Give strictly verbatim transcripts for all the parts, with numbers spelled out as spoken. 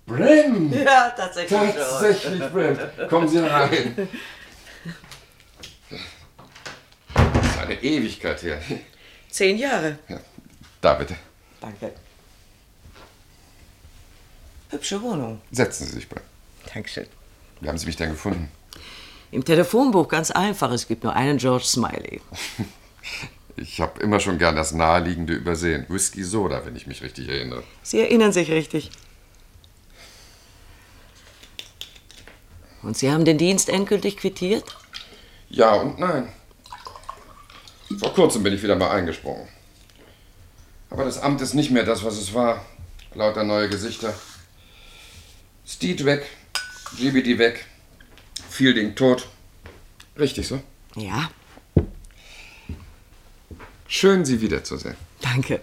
Brem! Ja, tatsächlich. Tatsächlich, Brem. Kommen Sie rein. Das ist eine Ewigkeit her. Zehn Jahre. Ja. Da bitte. Danke. Hübsche Wohnung. Setzen Sie sich, Brem. Dankeschön. Wie haben Sie mich denn gefunden? Im Telefonbuch ganz einfach. Es gibt nur einen George Smiley. Ich habe immer schon gern das Naheliegende übersehen. Whisky Soda, wenn ich mich richtig erinnere. Sie erinnern sich richtig. Und Sie haben den Dienst endgültig quittiert? Ja und nein. Vor kurzem bin ich wieder mal eingesprungen. Aber das Amt ist nicht mehr das, was es war. Lauter neue Gesichter. Steed weg, G B D weg, Fielding tot. Richtig so? Ja. Schön, Sie wiederzusehen. Danke.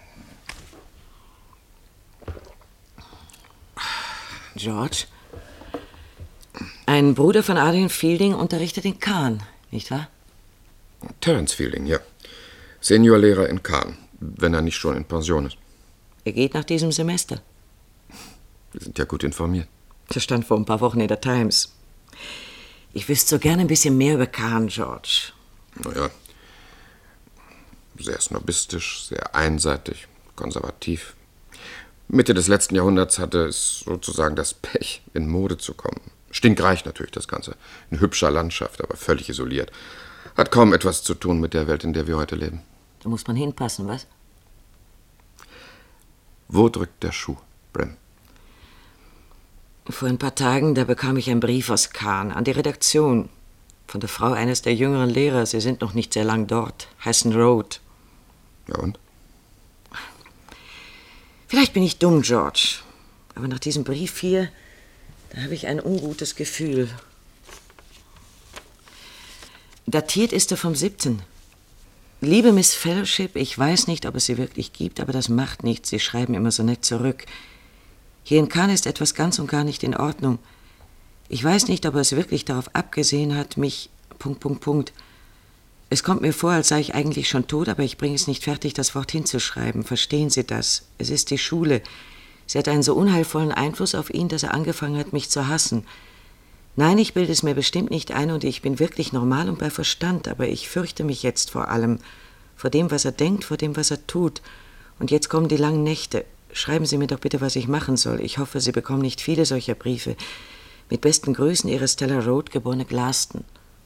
George, ein Bruder von Adrian Fielding unterrichtet in Caen, nicht wahr? Terence Fielding, ja. Seniorlehrer in Caen, wenn er nicht schon in Pension ist. Er geht nach diesem Semester. Wir sind ja gut informiert. Das stand vor ein paar Wochen in der Times. Ich wüsste so gerne ein bisschen mehr über Caen, George. Naja, sehr snobistisch, sehr einseitig, konservativ. Mitte des letzten Jahrhunderts hatte es sozusagen das Pech, in Mode zu kommen. Stinkreich natürlich das Ganze. In hübscher Landschaft, aber völlig isoliert. Hat kaum etwas zu tun mit der Welt, in der wir heute leben. Da muss man hinpassen, was? Wo drückt der Schuh, Brem? Vor ein paar Tagen, da bekam ich einen Brief aus Caen an die Redaktion. Von der Frau eines der jüngeren Lehrer. Sie sind noch nicht sehr lang dort. Hassan Road. Ja und? Vielleicht bin ich dumm, George. Aber nach diesem Brief hier, da habe ich ein ungutes Gefühl. Datiert ist er vom siebten Liebe Miss Fellowship, ich weiß nicht, ob es sie wirklich gibt, aber das macht nichts. Sie schreiben immer so nett zurück. Hier in Caen ist etwas ganz und gar nicht in Ordnung. Ich weiß nicht, ob er es wirklich darauf abgesehen hat, mich... Punkt, Punkt, Punkt. Es kommt mir vor, als sei ich eigentlich schon tot, aber ich bringe es nicht fertig, das Wort hinzuschreiben. Verstehen Sie das? Es ist die Schule. Sie hat einen so unheilvollen Einfluss auf ihn, dass er angefangen hat, mich zu hassen. Nein, ich bilde es mir bestimmt nicht ein und ich bin wirklich normal und bei Verstand, aber ich fürchte mich jetzt vor allem. Vor dem, was er denkt, vor dem, was er tut. Und jetzt kommen die langen Nächte. Schreiben Sie mir doch bitte, was ich machen soll. Ich hoffe, Sie bekommen nicht viele solcher Briefe. Mit besten Grüßen, Ihre Stella Road, geborene Glaston.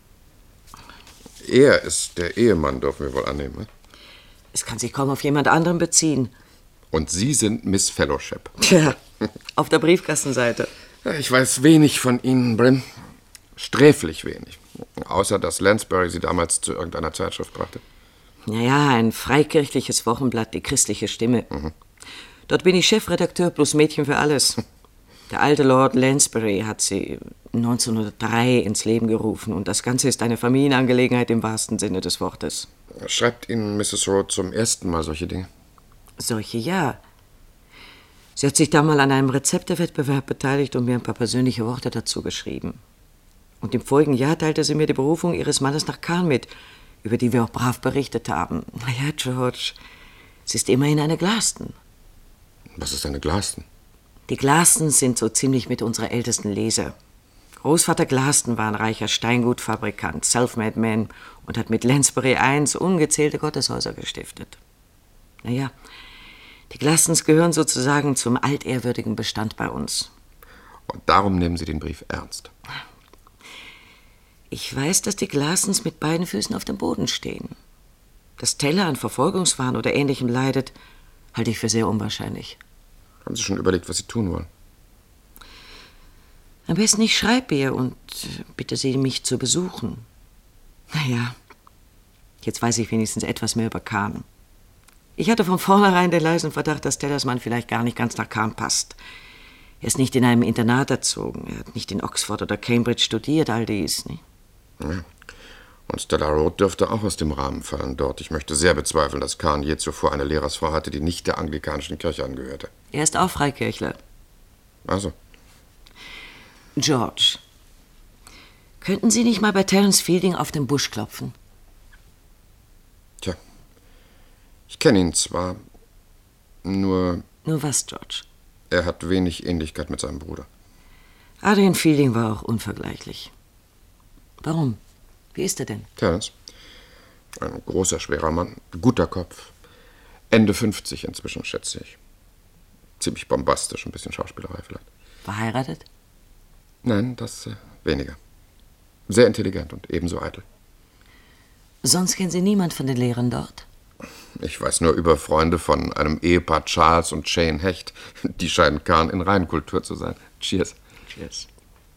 Er ist der Ehemann, dürfen wir wohl annehmen, ne? Es kann sich kaum auf jemand anderen beziehen. Und Sie sind Miss Fellowship. Tja, auf der Briefkastenseite. Ja, ich weiß wenig von Ihnen, Brem. Sträflich wenig. Außer, dass Lansbury Sie damals zu irgendeiner Zeitschrift brachte. Naja, ein freikirchliches Wochenblatt, die christliche Stimme. Mhm. Dort bin ich Chefredakteur plus Mädchen für alles. Der alte Lord Lansbury hat sie neunzehnhundertdrei ins Leben gerufen und das Ganze ist eine Familienangelegenheit im wahrsten Sinne des Wortes. Schreibt Ihnen Misses Road zum ersten Mal solche Dinge? Solche, ja. Sie hat sich da mal an einem Rezeptewettbewerb beteiligt und mir ein paar persönliche Worte dazu geschrieben. Und im vorigen Jahr teilte sie mir die Berufung ihres Mannes nach Caen mit, über die wir auch brav berichtet haben. Na ja, George, sie ist immerhin eine Glaston. Was ist eine Glaston? Die Glastons sind so ziemlich mit unserer ältesten Leser. Großvater Glaston war ein reicher Steingutfabrikant, Selfmade Man und hat mit Lansbury eins ungezählte Gotteshäuser gestiftet. Naja, die Glastons gehören sozusagen zum altehrwürdigen Bestand bei uns. Und darum nehmen Sie den Brief ernst? Ich weiß, dass die Glastons mit beiden Füßen auf dem Boden stehen. Dass Taylor an Verfolgungswahn oder Ähnlichem leidet, halte ich für sehr unwahrscheinlich. Haben Sie schon überlegt, was Sie tun wollen? Am besten ich schreibe ihr und bitte sie, mich zu besuchen. Naja, jetzt weiß ich wenigstens etwas mehr über Caen. Ich hatte von vornherein den leisen Verdacht, dass Taylors Mann vielleicht gar nicht ganz nach Caen passt. Er ist nicht in einem Internat erzogen, er hat nicht in Oxford oder Cambridge studiert, all dies. Nicht? Ja. Und Stella Road dürfte auch aus dem Rahmen fallen dort. Ich möchte sehr bezweifeln, dass Caen je zuvor eine Lehrersfrau hatte, die nicht der anglikanischen Kirche angehörte. Er ist auch Freikirchler. Also. George, könnten Sie nicht mal bei Terence Fielding auf den Busch klopfen? Tja, ich kenne ihn zwar, nur... Nur was, George? Er hat wenig Ähnlichkeit mit seinem Bruder. Adrian Fielding war auch unvergleichlich. Warum? Wie ist er denn? Terence. Ein großer, schwerer Mann. Guter Kopf. Ende fünfzig inzwischen, schätze ich. Ziemlich bombastisch, ein bisschen Schauspielerei vielleicht. Verheiratet? Nein, das äh, weniger. Sehr intelligent und ebenso eitel. Sonst kennen Sie niemand von den Lehrern dort? Ich weiß nur über Freunde von einem Ehepaar, Charles und Jane Hecht. Die scheinen Kahn in Reinkultur zu sein. Cheers. Cheers.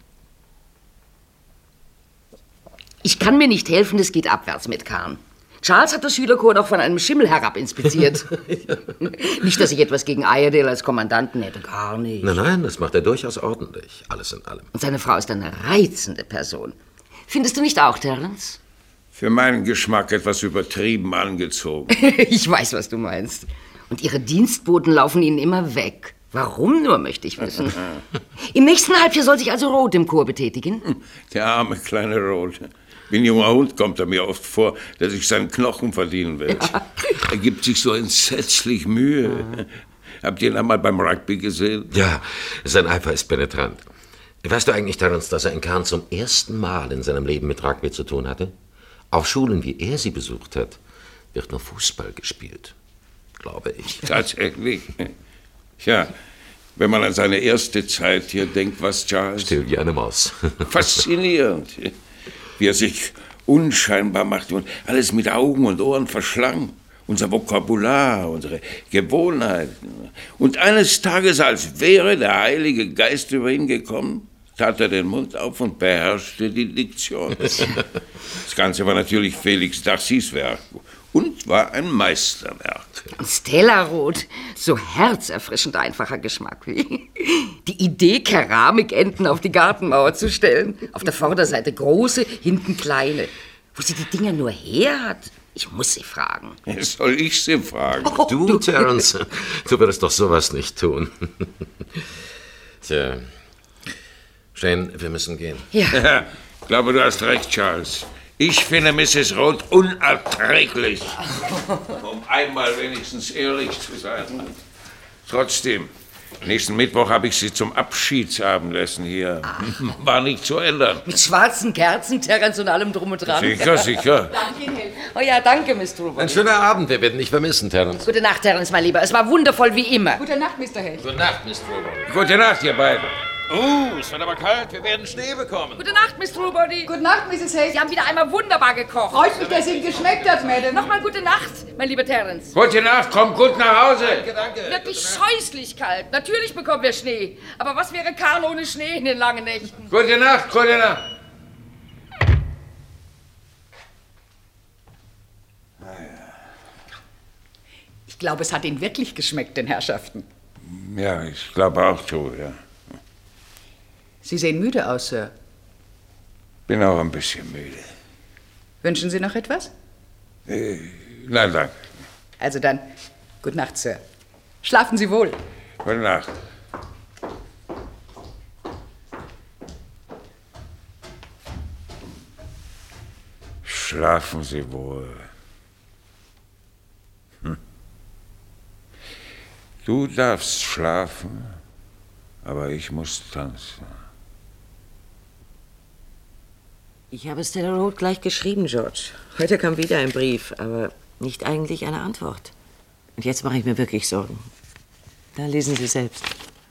Ich kann mir nicht helfen, es geht abwärts mit Kahn. Charles hat das Schülerchor noch von einem Schimmel herab inspiziert. Ja. Nicht, dass ich etwas gegen Iredale als Kommandanten hätte, gar nicht. Nein, nein, das macht er durchaus ordentlich, alles in allem. Und seine Frau ist eine reizende Person. Findest du nicht auch, Terence? Für meinen Geschmack etwas übertrieben angezogen. Ich weiß, was du meinst. Und ihre Dienstboten laufen ihnen immer weg. Warum nur, möchte ich wissen. Im nächsten Halbjahr soll sich also Roth im Chor betätigen. Der arme kleine Roth. Wie ein junger Hund kommt er mir oft vor, der sich seinen Knochen verdienen will. Ja. Er gibt sich so entsetzlich Mühe. Ja. Habt ihr ihn einmal beim Rugby gesehen? Ja, sein Eifer ist penetrant. Weißt du eigentlich, Terence, dass er in Kahn zum ersten Mal in seinem Leben mit Rugby zu tun hatte? Auf Schulen, wie er sie besucht hat, wird nur Fußball gespielt. Glaube ich. Tatsächlich? Ja, wenn man an seine erste Zeit hier denkt, was Charles... Still wie eine Maus. Faszinierend. Wie er sich unscheinbar macht und alles mit Augen und Ohren verschlang. Unser Vokabular, unsere Gewohnheiten. Und eines Tages, als wäre der Heilige Geist über ihn gekommen, tat er den Mund auf und beherrschte die Diktion. Das Ganze war natürlich Felix Darcys Werk und war ein Meisterwerk. Stella Roth, so herzerfrischend einfacher Geschmack. Wie die Idee, Keramikenten auf die Gartenmauer zu stellen. Auf der Vorderseite große, hinten kleine. Wo sie die Dinger nur her hat, ich muss sie fragen. Soll ich sie fragen? Oh, du, du, Terence, du würdest doch sowas nicht tun. Tja, Jane, wir müssen gehen. Ja. Ja, ich glaube, du hast recht, Charles. Ich finde Misses Roth unerträglich, um einmal wenigstens ehrlich zu sein. Trotzdem, nächsten Mittwoch habe ich sie zum Abschiedsabendessen hier. Ach. War nicht zu ändern. Mit schwarzen Kerzen, Terence und allem drum und dran. Sicher, sicher. Danke Ihnen. Oh ja, danke, Miss Trubel. Ein schöner Abend, wir werden dich vermissen, Terence. Gute Nacht, Terence, mein Lieber. Es war wundervoll wie immer. Gute Nacht, Mister Hecht. Gute Nacht, Miss Trubel. Gute Nacht, ihr beiden. Oh, es wird aber kalt. Wir werden Schnee bekommen. Gute Nacht, Miss Trubody. Gute Nacht, Misses Hecht. Sie haben wieder einmal wunderbar gekocht. Freut mich, dass Ihnen geschmeckt hat, Madame. Nochmal gute Nacht, mein lieber Terence. Gute Nacht, kommt gut nach Hause. Danke, danke. Wirklich scheußlich kalt. Natürlich bekommen wir Schnee. Aber was wäre Kahn ohne Schnee in den langen Nächten? Gute Nacht, gute Nacht. Ich glaube, es hat Ihnen wirklich geschmeckt, den Herrschaften. Ja, ich glaube auch, so, ja. Sie sehen müde aus, Sir. Bin auch ein bisschen müde. Wünschen Sie noch etwas? Äh, nein, danke. Also dann, gute Nacht, Sir. Schlafen Sie wohl. Gute Nacht. Schlafen Sie wohl. Hm. Du darfst schlafen, aber ich muss tanzen. Ich habe Stella Roth gleich geschrieben, George. Heute kam wieder ein Brief, aber nicht eigentlich eine Antwort. Und jetzt mache ich mir wirklich Sorgen. Da lesen Sie selbst.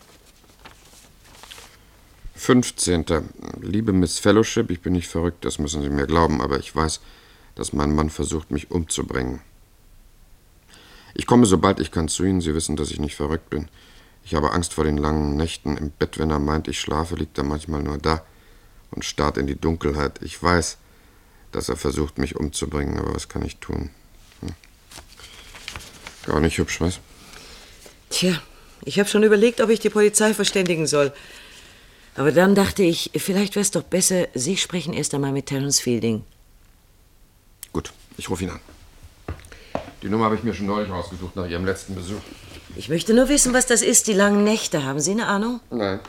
fünfzehnter Liebe Miss Fellowship, ich bin nicht verrückt, das müssen Sie mir glauben, aber ich weiß, dass mein Mann versucht, mich umzubringen. Ich komme, sobald ich kann, zu Ihnen. Sie wissen, dass ich nicht verrückt bin. Ich habe Angst vor den langen Nächten im Bett. Wenn er meint, ich schlafe, liegt er manchmal nur da und starrt in die Dunkelheit. Ich weiß, dass er versucht, mich umzubringen, aber was kann ich tun? Hm. Gar nicht hübsch, was? Tja, ich habe schon überlegt, ob ich die Polizei verständigen soll. Aber dann dachte ich, vielleicht wäre es doch besser, Sie sprechen erst einmal mit Terence Fielding. Gut, ich rufe ihn an. Die Nummer habe ich mir schon neulich rausgesucht, nach Ihrem letzten Besuch. Ich möchte nur wissen, was das ist, die langen Nächte. Haben Sie eine Ahnung? Nein.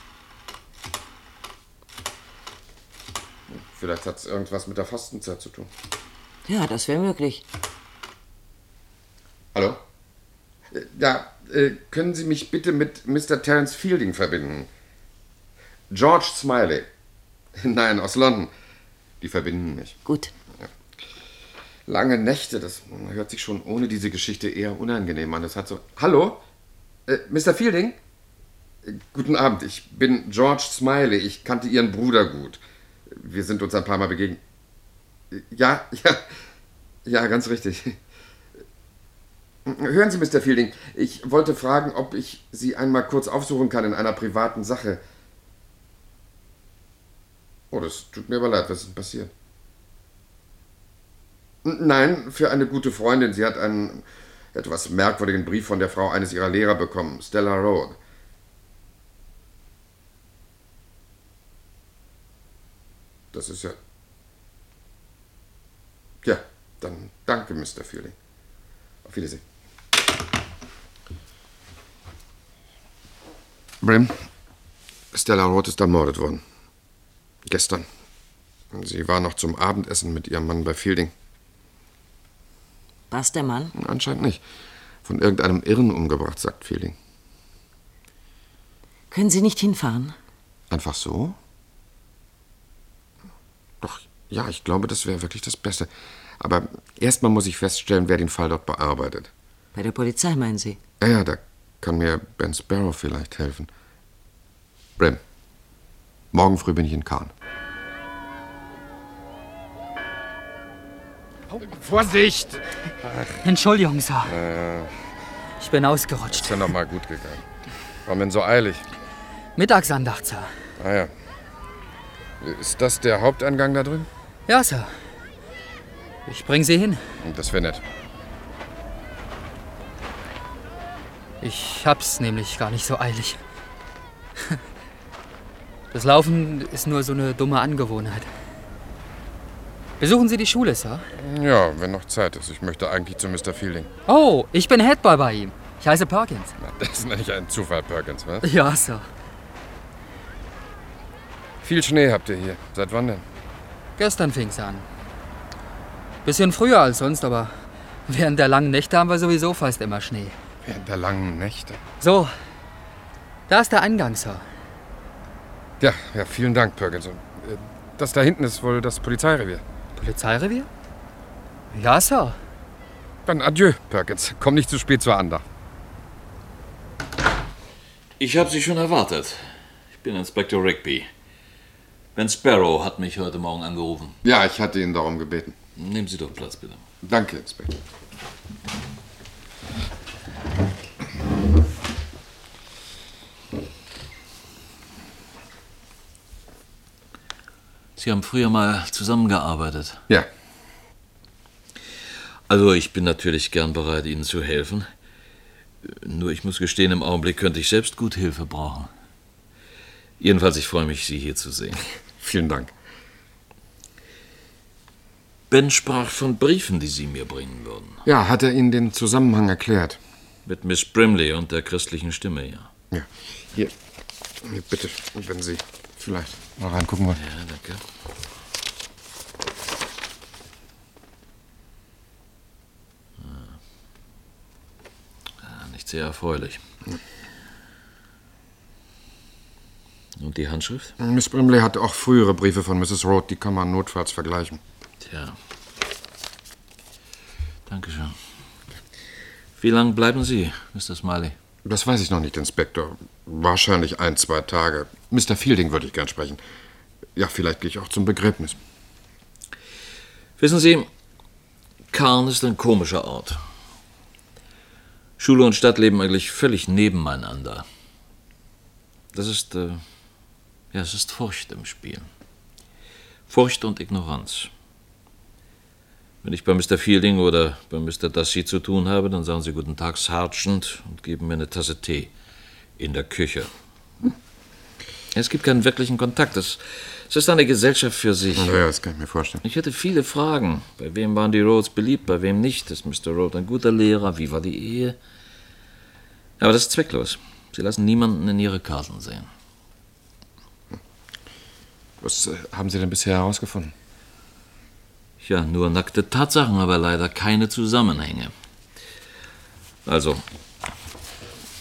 Vielleicht hat es irgendwas mit der Fastenzeit zu tun. Ja, das wäre möglich. Hallo? Ja, Äh, können Sie mich bitte mit Mister Terence Fielding verbinden? George Smiley. Nein, aus London. Die verbinden mich. Gut. Ja. Lange Nächte, das hört sich schon ohne diese Geschichte eher unangenehm an. Das hat so... Hallo? Äh, Mister Fielding? Äh, guten Abend, ich bin George Smiley. Ich kannte Ihren Bruder gut. Wir sind uns ein paar Mal begegnet. Äh, ja, ja, ja, ganz richtig. Hören Sie, Mister Fielding, ich wollte fragen, ob ich Sie einmal kurz aufsuchen kann in einer privaten Sache. Oh, das tut mir aber leid, was ist denn passiert? Nein, für eine gute Freundin. Sie hat einen etwas merkwürdigen Brief von der Frau eines ihrer Lehrer bekommen, Stella Road. Das ist ja... Ja, dann danke, Mister Fielding. Auf Wiedersehen. Brim, Stella Road ist ermordet worden. Gestern. Sie war noch zum Abendessen mit ihrem Mann bei Fielding. War's der Mann? Anscheinend nicht. Von irgendeinem Irren umgebracht, sagt Fielding. Können Sie nicht hinfahren? Einfach so? Doch, ja, ich glaube, das wäre wirklich das Beste. Aber erstmal muss ich feststellen, wer den Fall dort bearbeitet. Bei der Polizei, meinen Sie? Ja, ja, da kann mir Ben Sparrow vielleicht helfen. Brim, morgen früh bin ich in Cannes. Oh, Vorsicht! Ach. Entschuldigung, Sir. Äh, ich bin ausgerutscht. Ist ja noch mal gut gegangen. Warum denn so eilig? Mittagsandacht, Sir. Ah ja. Ist das der Haupteingang da drüben? Ja, Sir. Ich bring Sie hin. Das wäre nett. Ich hab's nämlich gar nicht so eilig. Das Laufen ist nur so eine dumme Angewohnheit. Besuchen Sie die Schule, Sir? Ja, wenn noch Zeit ist. Ich möchte eigentlich zu Mister Fielding. Oh, ich bin Headboy bei ihm. Ich heiße Perkins. Na, das ist nicht ein Zufall, Perkins, was? Ja, Sir. Viel Schnee habt ihr hier. Seit wann denn? Gestern fing's an. Bisschen früher als sonst, aber während der langen Nächte haben wir sowieso fast immer Schnee. Während der langen Nächte? So, da ist der Eingang, Sir. Ja, ja, vielen Dank, Perkins. Das da hinten ist wohl das Polizeirevier. Polizeirevier? Ja, Sir. Dann adieu, Perkins. Komm nicht zu spät zur Andacht. Ich habe Sie schon erwartet. Ich bin Inspektor Rigby. Ben Sparrow hat mich heute Morgen angerufen. Ja, ich hatte ihn darum gebeten. Nehmen Sie doch Platz, bitte. Danke, Inspektor. Sie haben früher mal zusammengearbeitet. Ja. Also ich bin natürlich gern bereit, Ihnen zu helfen. Nur ich muss gestehen, im Augenblick könnte ich selbst gut Hilfe brauchen. Jedenfalls, ich freue mich, Sie hier zu sehen. Vielen Dank. Ben sprach von Briefen, die Sie mir bringen würden. Ja, hat er Ihnen den Zusammenhang erklärt? Mit Miss Brimley und der christlichen Stimme, ja. Ja. Hier, hier bitte, wenn Sie vielleicht mal reingucken wollen. Ja, danke. Ah, nicht sehr erfreulich. Und die Handschrift? Miss Brimley hat auch frühere Briefe von Misses Road, die kann man notfalls vergleichen. Tja. Dankeschön. Wie lange bleiben Sie, Mister Smiley? Das weiß ich noch nicht, Inspektor. Wahrscheinlich ein, zwei Tage. Mister Fielding würde ich gern sprechen. Ja, vielleicht gehe ich auch zum Begräbnis. Wissen Sie, Cannes ist ein komischer Ort. Schule und Stadt leben eigentlich völlig nebeneinander. Das ist, äh, ja, es ist Furcht im Spiel. Furcht und Ignoranz. Wenn ich bei Mister Fielding oder bei Mister Dassey zu tun habe, dann sagen sie Guten Tag, Sergeant, und geben mir eine Tasse Tee in der Küche. Es gibt keinen wirklichen Kontakt. Es, es ist eine Gesellschaft für sich. Ja, das kann ich mir vorstellen. Ich hätte viele Fragen. Bei wem waren die Rhodes beliebt, bei wem nicht? Ist Mister Rhodes ein guter Lehrer? Wie war die Ehe? Aber das ist zwecklos. Sie lassen niemanden in ihre Karten sehen. Was äh, haben Sie denn bisher herausgefunden? Ja, nur nackte Tatsachen, aber leider keine Zusammenhänge. Also,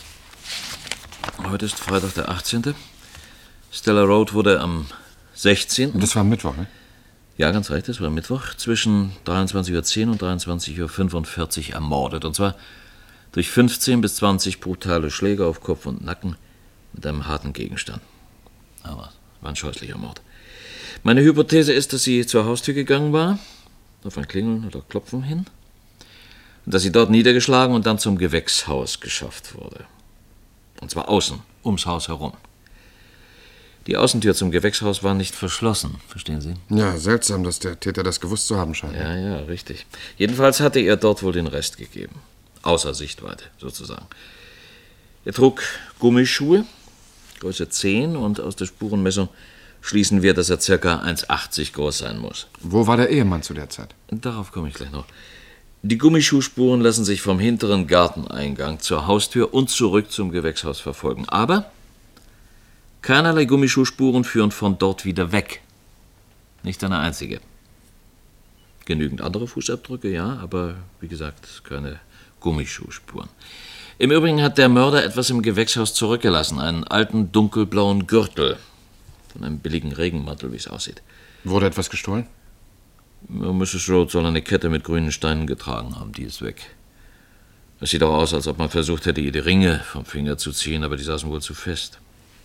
heute ist Freitag, der achtzehnte Stella Road wurde am sechzehnten Das war Mittwoch, ne? Ja, ganz recht, das war Mittwoch, zwischen dreiundzwanzig Uhr zehn und dreiundzwanzig Uhr fünfundvierzig ermordet. Und zwar durch fünfzehn bis zwanzig brutale Schläge auf Kopf und Nacken mit einem harten Gegenstand. Aber war ein scheußlicher Mord. Meine Hypothese ist, dass sie zur Haustür gegangen war, auf ein Klingeln oder Klopfen hin, und dass sie dort niedergeschlagen und dann zum Gewächshaus geschafft wurde. Und zwar außen, ums Haus herum. Die Außentür zum Gewächshaus war nicht verschlossen, verstehen Sie? Ja, seltsam, dass der Täter das gewusst zu haben scheint. Ja, ja, richtig. Jedenfalls hatte er dort wohl den Rest gegeben. Außer Sichtweite, sozusagen. Er trug Gummischuhe, Größe zehn, und aus der Spurenmessung schließen wir, dass er ca. eins Komma achtzig groß sein muss. Wo war der Ehemann zu der Zeit? Darauf komme ich gleich noch. Die Gummischuhspuren lassen sich vom hinteren Garteneingang zur Haustür und zurück zum Gewächshaus verfolgen. Aber keinerlei Gummischuhspuren führen von dort wieder weg. Nicht eine einzige. Genügend andere Fußabdrücke, ja, aber wie gesagt, keine Gummischuhspuren. Im Übrigen hat der Mörder etwas im Gewächshaus zurückgelassen, einen alten dunkelblauen Gürtel von einem billigen Regenmantel, wie es aussieht. Wurde etwas gestohlen? Misses Road soll eine Kette mit grünen Steinen getragen haben, die ist weg. Es sieht auch aus, als ob man versucht hätte, ihr die Ringe vom Finger zu ziehen, aber die saßen wohl zu fest.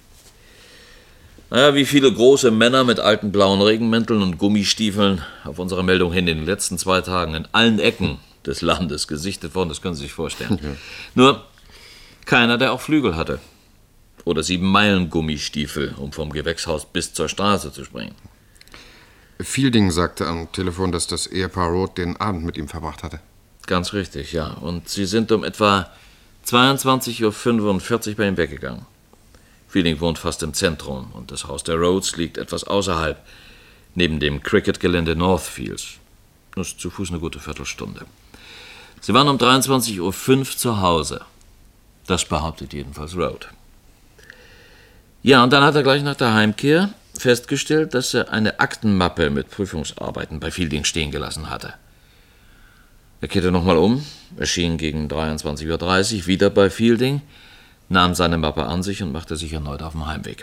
Naja, wie viele große Männer mit alten blauen Regenmänteln und Gummistiefeln auf unsere Meldung hin in den letzten zwei Tagen in allen Ecken des Landes gesichtet worden, das können Sie sich vorstellen. Ja. Nur keiner, der auch Flügel hatte. Oder sieben Meilen Gummistiefel, um vom Gewächshaus bis zur Straße zu springen. Fielding sagte am Telefon, dass das Ehepaar Roth den Abend mit ihm verbracht hatte. Ganz richtig, ja. Und sie sind um etwa zweiundzwanzig Uhr fünfundvierzig bei ihm weggegangen. Fielding wohnt fast im Zentrum und das Haus der Rhodes liegt etwas außerhalb, neben dem Cricket-Gelände Northfields. Das ist zu Fuß eine gute Viertelstunde. Sie waren um dreiundzwanzig Uhr fünf zu Hause. Das behauptet jedenfalls Roth. Ja, und dann hat er gleich nach der Heimkehr festgestellt, dass er eine Aktenmappe mit Prüfungsarbeiten bei Fielding stehen gelassen hatte. Er kehrte nochmal um, erschien gegen dreiundzwanzig Uhr dreißig wieder bei Fielding, nahm seine Mappe an sich und machte sich erneut auf den Heimweg.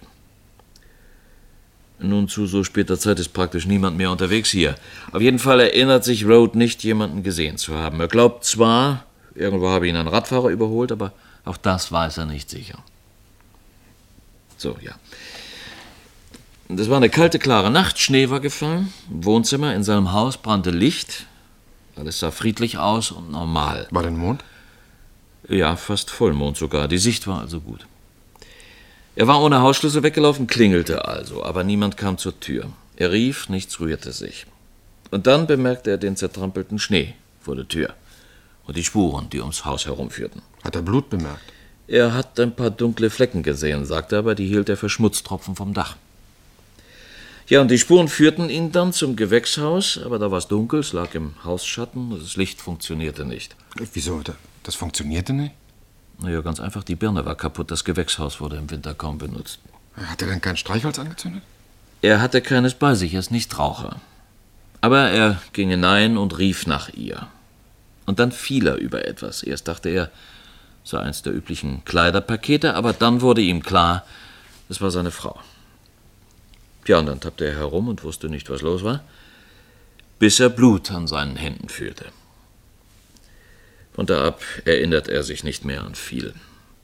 Nun, zu so später Zeit ist praktisch niemand mehr unterwegs hier. Auf jeden Fall erinnert sich Roth nicht, jemanden gesehen zu haben. Er glaubt zwar, irgendwo habe ihn ein Radfahrer überholt, aber auch das weiß er nicht sicher. So, ja. Das war eine kalte, klare Nacht, Schnee war gefallen, im Wohnzimmer in seinem Haus brannte Licht, alles sah friedlich aus und normal. War denn Mond? Ja, fast Vollmond sogar, die Sicht war also gut. Er war ohne Hausschlüssel weggelaufen, klingelte also, aber niemand kam zur Tür. Er rief, nichts rührte sich. Und dann bemerkte er den zertrampelten Schnee vor der Tür und die Spuren, die ums Haus herumführten. Hat er Blut bemerkt? Er hat ein paar dunkle Flecken gesehen, sagte er, aber die hielt er für Schmutztropfen vom Dach. Ja, und die Spuren führten ihn dann zum Gewächshaus, aber da war es dunkel, es lag im Hausschatten, das Licht funktionierte nicht. Wieso? Das funktionierte nicht? Naja, ganz einfach, die Birne war kaputt, das Gewächshaus wurde im Winter kaum benutzt. Hat er denn kein Streichholz angezündet? Er hatte keines bei sich, er ist nicht Raucher. Aber er ging hinein und rief nach ihr. Und dann fiel er über etwas. Erst dachte er, es sei eins der üblichen Kleiderpakete, aber dann wurde ihm klar, es war seine Frau. Ja, und dann tappte er herum und wusste nicht, was los war, bis er Blut an seinen Händen fühlte. Von da ab erinnert er sich nicht mehr an viel.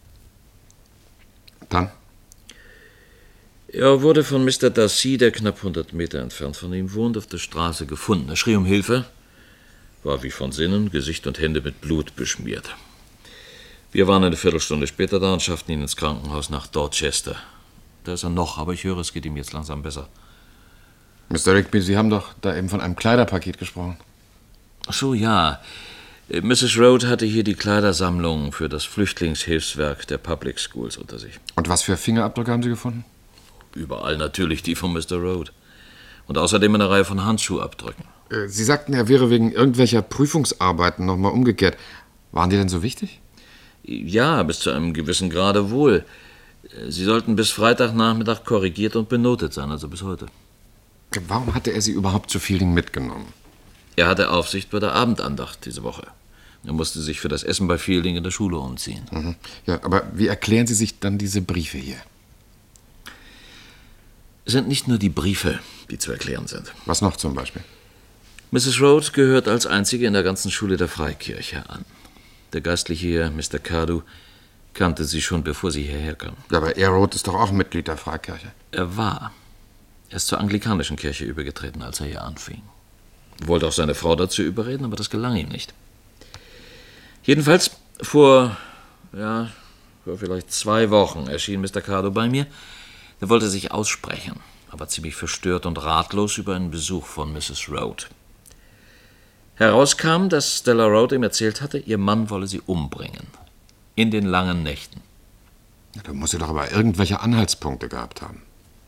Dann? Er wurde von Mister Darcy, der knapp hundert Meter entfernt von ihm wohnt, auf der Straße gefunden. Er schrie um Hilfe, war wie von Sinnen, Gesicht und Hände mit Blut beschmiert. Wir waren eine Viertelstunde später da und schafften ihn ins Krankenhaus nach Dorchester. Da ist er noch, aber ich höre, es geht ihm jetzt langsam besser. Mister Rigby, Sie haben doch da eben von einem Kleiderpaket gesprochen. Ach so, ja. Misses Roth hatte hier die Kleidersammlung für das Flüchtlingshilfswerk der Public Schools unter sich. Und was für Fingerabdrücke haben Sie gefunden? Überall natürlich die von Mister Roth. Und außerdem eine Reihe von Handschuhabdrücken. Äh, Sie sagten, er wäre wegen irgendwelcher Prüfungsarbeiten nochmal umgekehrt. Waren die denn so wichtig? Ja, bis zu einem gewissen Grade wohl. Sie sollten bis Freitagnachmittag korrigiert und benotet sein, also bis heute. Warum hatte er Sie überhaupt zu Fielding mitgenommen? Er hatte Aufsicht bei der Abendandacht diese Woche. Er musste sich für das Essen bei Fielding in der Schule umziehen. Mhm. Ja, aber wie erklären Sie sich dann diese Briefe hier? Es sind nicht nur die Briefe, die zu erklären sind. Was noch zum Beispiel? Misses Road gehört als einzige in der ganzen Schule der Freikirche an. Der Geistliche hier, Mister Cardew, kannte sie schon, bevor sie hierher kam. Ja, aber Road ist doch auch Mitglied der Freikirche. Er war. Er ist zur anglikanischen Kirche übergetreten, als er hier anfing. Wollte auch seine Frau dazu überreden, aber das gelang ihm nicht. Jedenfalls, vor, ja, vor vielleicht zwei Wochen erschien Mister Cardew bei mir. Er wollte sich aussprechen, aber ziemlich verstört und ratlos über einen Besuch von Misses Road. Herauskam, dass Stella Road ihm erzählt hatte, ihr Mann wolle sie umbringen. In den langen Nächten. Ja, da muss sie doch aber irgendwelche Anhaltspunkte gehabt haben.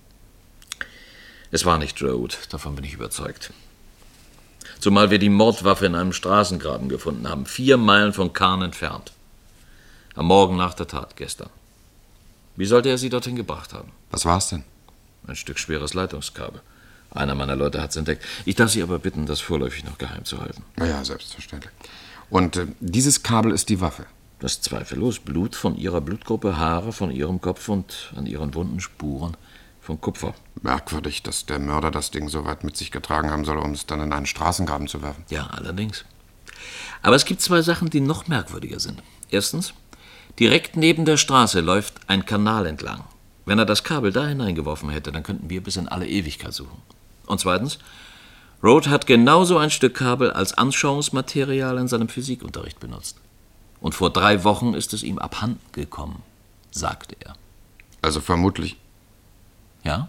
Es war nicht Road, davon bin ich überzeugt. Zumal wir die Mordwaffe in einem Straßengraben gefunden haben, vier Meilen von Caen entfernt. Am Morgen nach der Tat, gestern. Wie sollte er sie dorthin gebracht haben? Was war's denn? Ein Stück schweres Leitungskabel. Einer meiner Leute hat's entdeckt. Ich darf Sie aber bitten, das vorläufig noch geheim zu halten. Na ja, selbstverständlich. Und äh, dieses Kabel ist die Waffe? Das ist zweifellos. Blut von Ihrer Blutgruppe, Haare von Ihrem Kopf und an Ihren Wunden Spuren von Kupfer. Merkwürdig, dass der Mörder das Ding so weit mit sich getragen haben soll, um es dann in einen Straßengraben zu werfen. Ja, allerdings. Aber es gibt zwei Sachen, die noch merkwürdiger sind. Erstens, direkt neben der Straße läuft ein Kanal entlang. Wenn er das Kabel da hineingeworfen hätte, dann könnten wir bis in alle Ewigkeit suchen. Und zweitens, Road hat genauso ein Stück Kabel als Anschauungsmaterial in seinem Physikunterricht benutzt. Und vor drei Wochen ist es ihm abhanden gekommen, sagte er. Also vermutlich... Ja?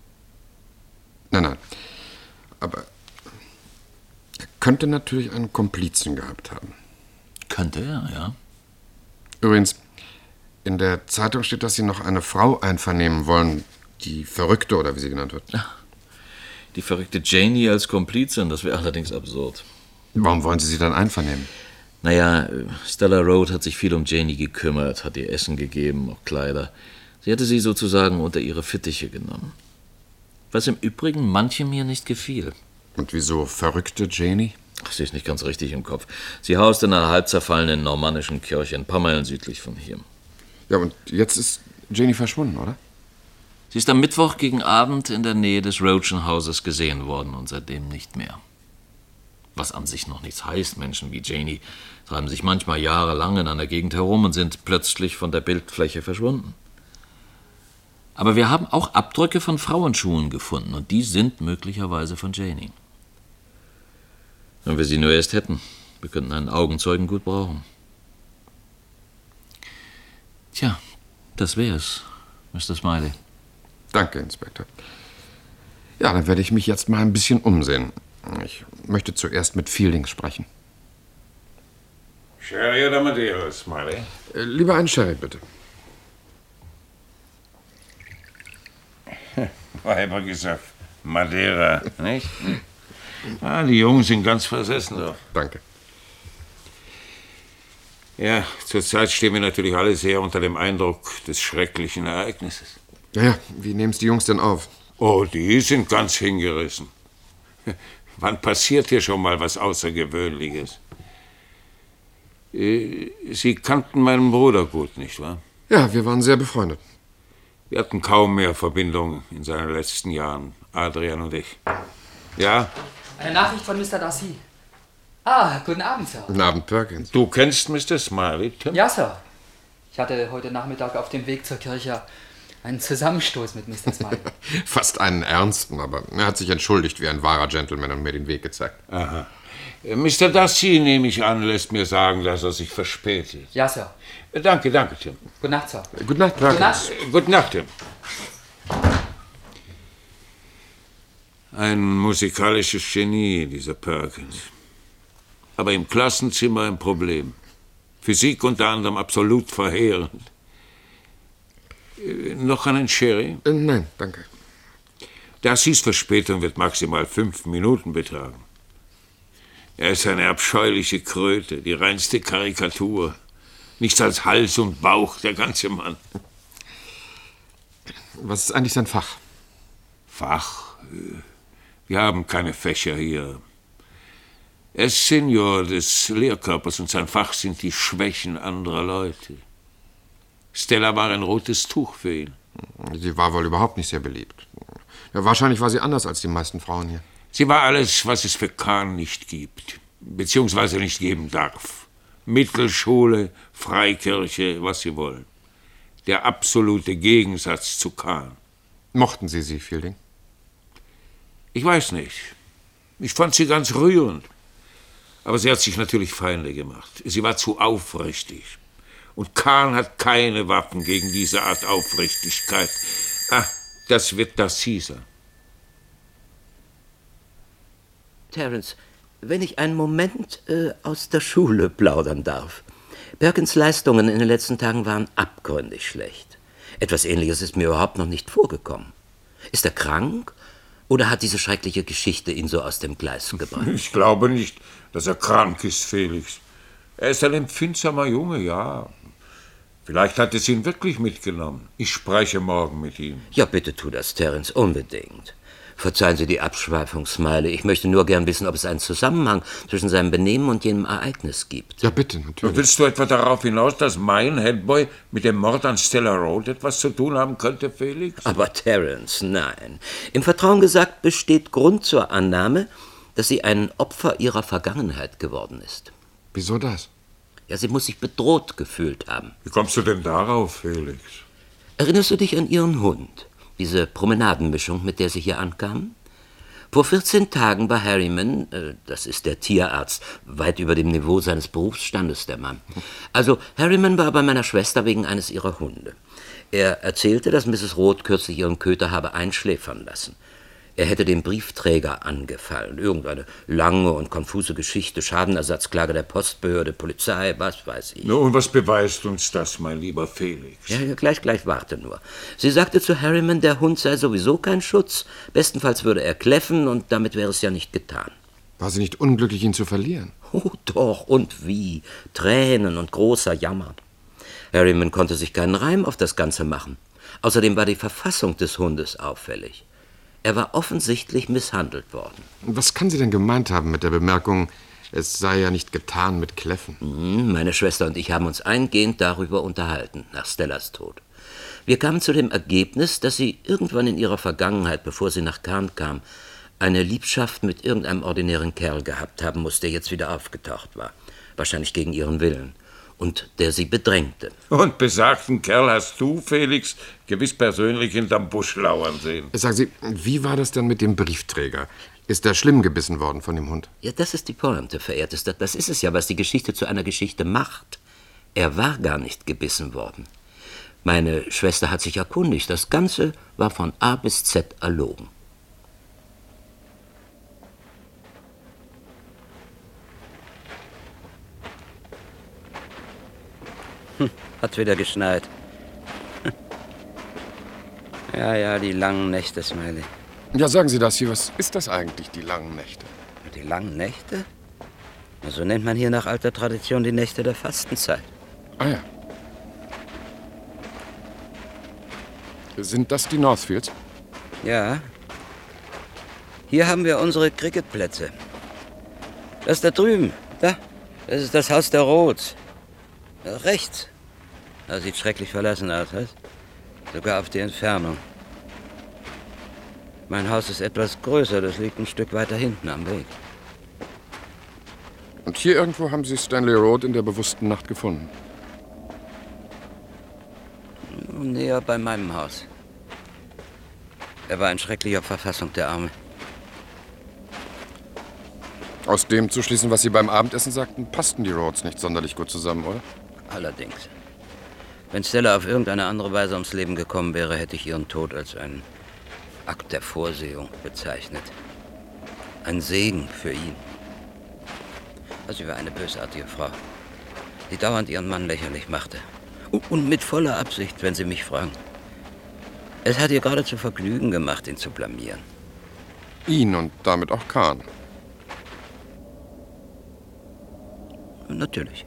Nein, nein. Aber er könnte natürlich einen Komplizen gehabt haben. Könnte er, ja. Übrigens, in der Zeitung steht, dass Sie noch eine Frau einvernehmen wollen, die Verrückte oder wie sie genannt wird. Ja. Die verrückte Janie als Komplizin, das wäre allerdings absurd. Warum wollen Sie sie dann einvernehmen? Naja, Stella Road hat sich viel um Janie gekümmert, hat ihr Essen gegeben, auch Kleider. Sie hatte sie sozusagen unter ihre Fittiche genommen. Was im Übrigen manchem mir nicht gefiel. Und wieso verrückte Janie? Ach, sie ist nicht ganz richtig im Kopf. Sie haust in einer halb zerfallenen normannischen Kirche, ein paar Meilen südlich von hier. Ja, und jetzt ist Janie verschwunden, oder? Sie ist am Mittwoch gegen Abend in der Nähe des Roachen Hauses gesehen worden und seitdem nicht mehr. Was an sich noch nichts heißt. Menschen wie Janie treiben sich manchmal jahrelang in einer Gegend herum und sind plötzlich von der Bildfläche verschwunden. Aber wir haben auch Abdrücke von Frauenschuhen gefunden und die sind möglicherweise von Janie. Wenn wir sie nur erst hätten, wir könnten einen Augenzeugen gut brauchen. Tja, das wär's, Mister Smiley. Danke, Inspektor. Ja, dann werde ich mich jetzt mal ein bisschen umsehen. Ich möchte zuerst mit Fielding sprechen. Sherry oder Madeira, Smiley? Äh, lieber ein Sherry, bitte. Weiber gesagt, Madeira, nicht? Ah, die Jungen sind ganz versessen doch. Danke. Ja, zurzeit stehen wir natürlich alle sehr unter dem Eindruck des schrecklichen Ereignisses. Ja, ja, wie nehmen es die Jungs denn auf? Oh, die sind ganz hingerissen. Wann passiert hier schon mal was Außergewöhnliches? Sie kannten meinen Bruder gut, nicht wahr? Ja, wir waren sehr befreundet. Wir hatten kaum mehr Verbindung in seinen letzten Jahren, Adrian und ich. Ja? Eine Nachricht von Mister Darcy. Ah, guten Abend, Sir. Guten Abend, Perkins. Du kennst Mister Smiley, Tim? Ja, Sir. Ich hatte heute Nachmittag auf dem Weg zur Kirche einen Zusammenstoß mit Mister Smiley. Fast einen ernsten, aber er hat sich entschuldigt wie ein wahrer Gentleman und mir den Weg gezeigt. Aha. Mister Darcy, nehme ich an, lässt mir sagen, dass er sich verspätet. Ja, Sir. Danke, danke, Tim. Gute Nacht, Sir. Gute Nacht, Perkins. Gute Nacht. Gute Nacht, Tim. Ein musikalisches Genie, dieser Perkins. Aber im Klassenzimmer ein Problem. Physik unter anderem absolut verheerend. Äh, noch einen Sherry? Äh, nein, danke. Darcys Verspätung wird maximal fünf Minuten betragen. Er ist eine abscheuliche Kröte, die reinste Karikatur. Nichts als Hals und Bauch, der ganze Mann. Was ist eigentlich sein Fach? Fach? Wir haben keine Fächer hier. Er ist Senior des Lehrkörpers und sein Fach sind die Schwächen anderer Leute. Stella war ein rotes Tuch für ihn. Sie war wohl überhaupt nicht sehr beliebt. Ja, wahrscheinlich war sie anders als die meisten Frauen hier. Sie war alles, was es für Kahn nicht gibt, beziehungsweise nicht geben darf. Mittelschule, Freikirche, was Sie wollen. Der absolute Gegensatz zu Kahn. Mochten Sie sie, Fielding? Ich weiß nicht. Ich fand sie ganz rührend. Aber sie hat sich natürlich Feinde gemacht. Sie war zu aufrichtig. Und Kahn hat keine Waffen gegen diese Art Aufrichtigkeit. Ah, das wird das Caesar. Terence, wenn ich einen Moment äh, aus der Schule plaudern darf. Perkins' Leistungen in den letzten Tagen waren abgründig schlecht. Etwas Ähnliches ist mir überhaupt noch nicht vorgekommen. Ist er krank oder hat diese schreckliche Geschichte ihn so aus dem Gleis gebracht? Ich glaube nicht, dass er krank ist, Felix. Er ist ein empfindsamer Junge, ja. Vielleicht hat es ihn wirklich mitgenommen. Ich spreche morgen mit ihm. Ja, bitte tu das, Terence, unbedingt. Verzeihen Sie die Abschweifung, Smiley. Ich möchte nur gern wissen, ob es einen Zusammenhang zwischen seinem Benehmen und jenem Ereignis gibt. Ja, bitte, natürlich. Willst du etwa darauf hinaus, dass mein Headboy mit dem Mord an Stella Road etwas zu tun haben könnte, Felix? Aber Terence, nein. Im Vertrauen gesagt besteht Grund zur Annahme, dass sie ein Opfer ihrer Vergangenheit geworden ist. Wieso das? Ja, sie muss sich bedroht gefühlt haben. Wie kommst du denn darauf, Felix? Erinnerst du dich an ihren Hund? Diese Promenadenmischung, mit der sie hier ankamen? Vor vierzehn Tagen war Harriman, äh, das ist der Tierarzt, weit über dem Niveau seines Berufsstandes, der Mann. Also, Harriman war bei meiner Schwester wegen eines ihrer Hunde. Er erzählte, dass Misses Roth kürzlich ihren Köter habe einschläfern lassen. Er hätte den Briefträger angefallen. Irgendeine lange und konfuse Geschichte, Schadenersatzklage der Postbehörde, Polizei, was weiß ich. Nun, was beweist uns das, mein lieber Felix? Ja, ja, gleich, gleich, warte nur. Sie sagte zu Harriman, der Hund sei sowieso kein Schutz. Bestenfalls würde er kläffen und damit wäre es ja nicht getan. War sie nicht unglücklich, ihn zu verlieren? Oh, doch, und wie. Tränen und großer Jammer. Harriman konnte sich keinen Reim auf das Ganze machen. Außerdem war die Verfassung des Hundes auffällig. Er war offensichtlich misshandelt worden. Was kann sie denn gemeint haben mit der Bemerkung, es sei ja nicht getan mit Kläffen? Meine Schwester und ich haben uns eingehend darüber unterhalten, nach Stellas Tod. Wir kamen zu dem Ergebnis, dass sie irgendwann in ihrer Vergangenheit, bevor sie nach Kahn kam, eine Liebschaft mit irgendeinem ordinären Kerl gehabt haben muss, der jetzt wieder aufgetaucht war. Wahrscheinlich gegen ihren Willen. Und der sie bedrängte. Und besagten Kerl hast du, Felix, gewiss persönlich hinterm Busch lauern sehen. Sagen Sie, wie war das denn mit dem Briefträger? Ist er schlimm gebissen worden von dem Hund? Ja, das ist die Pointe, verehrtester. Das ist es ja, was die Geschichte zu einer Geschichte macht. Er war gar nicht gebissen worden. Meine Schwester hat sich erkundigt. Das Ganze war von A bis Z erlogen. Hat wieder geschneit. Ja, ja, die langen Nächte, Smiley. Ja, sagen Sie das hier. Was ist das eigentlich, die langen Nächte? Die langen Nächte? Na, so nennt man hier nach alter Tradition die Nächte der Fastenzeit. Ah ja. Sind das die Northfields? Ja. Hier haben wir unsere Cricketplätze. Das da drüben, da, das ist das Haus der Roths. Da rechts. Das sieht schrecklich verlassen aus, was? Sogar auf die Entfernung. Mein Haus ist etwas größer, das liegt ein Stück weiter hinten am Weg. Und hier irgendwo haben Sie Stanley Roth in der bewussten Nacht gefunden? Näher bei meinem Haus. Er war in schrecklicher Verfassung, der Arme. Aus dem zu schließen, was Sie beim Abendessen sagten, passten die Roths nicht sonderlich gut zusammen, oder? Allerdings. Wenn Stella auf irgendeine andere Weise ums Leben gekommen wäre, hätte ich ihren Tod als einen Akt der Vorsehung bezeichnet. Ein Segen für ihn. Also sie war eine bösartige Frau, die dauernd ihren Mann lächerlich machte. Und mit voller Absicht, wenn Sie mich fragen. Es hat ihr geradezu Vergnügen gemacht, ihn zu blamieren. Ihn und damit auch Kahn? Natürlich.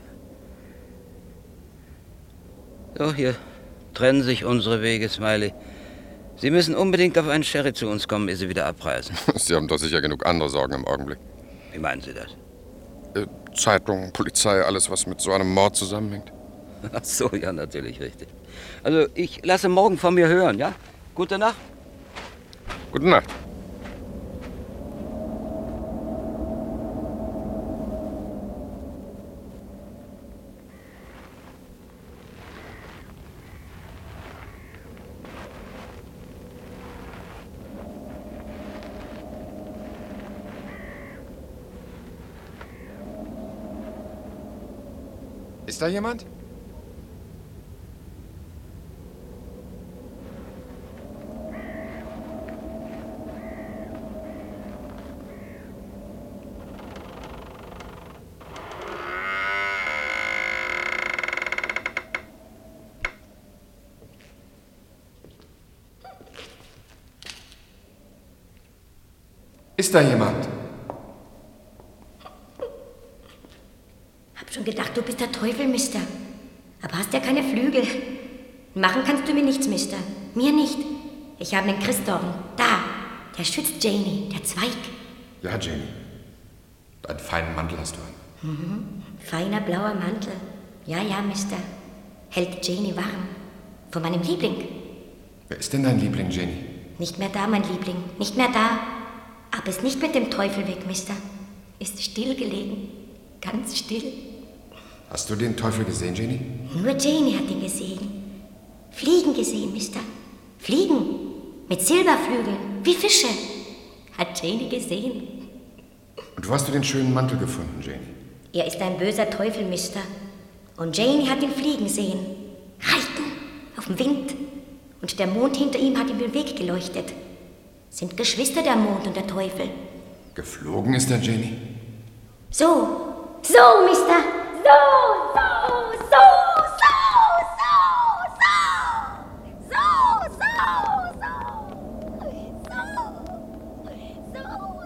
So, hier trennen sich unsere Wege, Smiley. Sie müssen unbedingt auf einen Sherry zu uns kommen, ehe Sie wieder abreisen. Sie haben doch sicher genug andere Sorgen im Augenblick. Wie meinen Sie das? Äh, Zeitungen, Polizei, alles, was mit so einem Mord zusammenhängt. Ach so, ja, natürlich, richtig. Also, ich lasse morgen von mir hören, ja? Gute Nacht. Gute Nacht. Ist da jemand? Ist da jemand? Hab schon gedacht, du bist der Teufel, Mister. Aber hast ja keine Flügel. Machen kannst du mir nichts, Mister. Mir nicht. Ich habe einen Christdorn. Da. Der schützt Janie. Der Zweig. Ja, Janie. Einen feinen Mantel hast du an. Mhm. Feiner blauer Mantel. Ja, ja, Mister. Hält Janie warm. Von meinem Liebling. Wer ist denn dein Liebling, Janie? Nicht mehr da, mein Liebling. Nicht mehr da. Aber ist nicht mit dem Teufel weg, Mister. Ist still gelegen. Ganz still. Hast du den Teufel gesehen, Janie? Nur Janie hat ihn gesehen. Fliegen gesehen, Mister. Fliegen. Mit Silberflügeln. Wie Fische. Hat Janie gesehen. Und wo hast du den schönen Mantel gefunden, Janie? Er ist ein böser Teufel, Mister. Und Janie hat ihn fliegen sehen. Reiten. Auf dem Wind. Und der Mond hinter ihm hat ihm den Weg geleuchtet. Sind Geschwister, der Mond und der Teufel. Geflogen ist er, Janie? So. So, Mister. So, so, so, so, so, so, so, so,